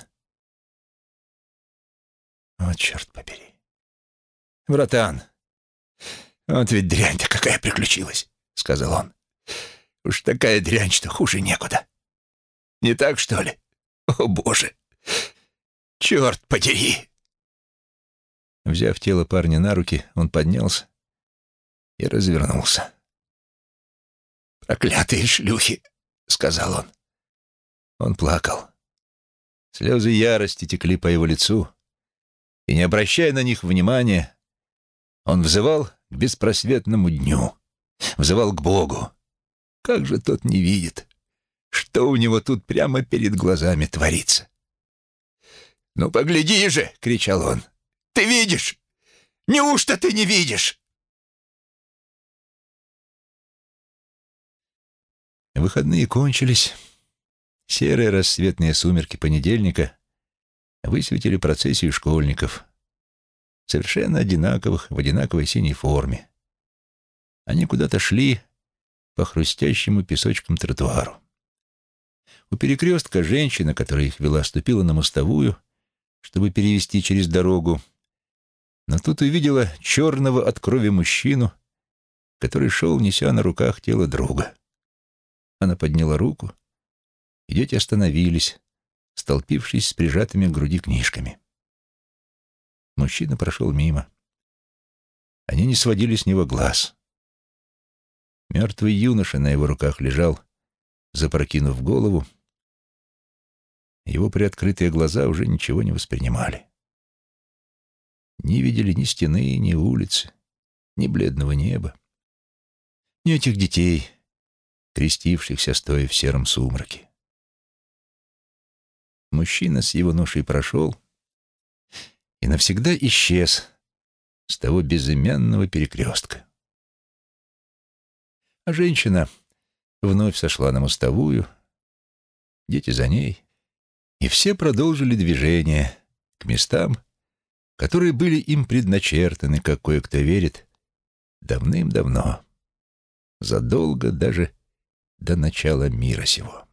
«Вот черт побери». «Братан, вот ведь дрянь-то какая приключилась», — сказал он. «Уж такая дрянь, что хуже некуда. Не так, что ли? О, Боже! Черт подери!» Взяв тело парня на руки, он поднялся и развернулся. «Проклятые шлюхи!» — сказал он. Он плакал. Слезы ярости текли по его лицу, и, не обращая на них внимания, он взывал к беспросветному дню, взывал к Богу. Как же тот не видит, что у него тут прямо перед глазами творится? «Ну, погляди же!» — кричал он. «Ты видишь? Неужто ты не видишь?» Выходные кончились. Серые рассветные сумерки понедельника высветили процессию школьников, совершенно одинаковых, в одинаковой синей форме. Они куда-то шли по хрустящему песочком тротуару. У перекрестка женщина, которая их вела, ступила на мостовую, чтобы перевести через дорогу, но тут увидела черного от крови мужчину, который шел, неся на руках тело друга. Она подняла руку, и дети остановились, столпившись с прижатыми к груди книжками. Мужчина прошел мимо. Они не сводили с него глаз. Мертвый юноша на его руках лежал, запрокинув голову. Его приоткрытые глаза уже ничего не воспринимали. Не видели ни стены, ни улицы, ни бледного неба, ни этих детей, крестившихся, стоя в сером сумраке. Мужчина с его ношей прошел и навсегда исчез с того безымянного перекрестка. А женщина вновь сошла на мостовую, дети за ней, и все продолжили движение к местам, которые были им предначертаны, как кое-кто верит, давным-давно, задолго даже до начала мира сего.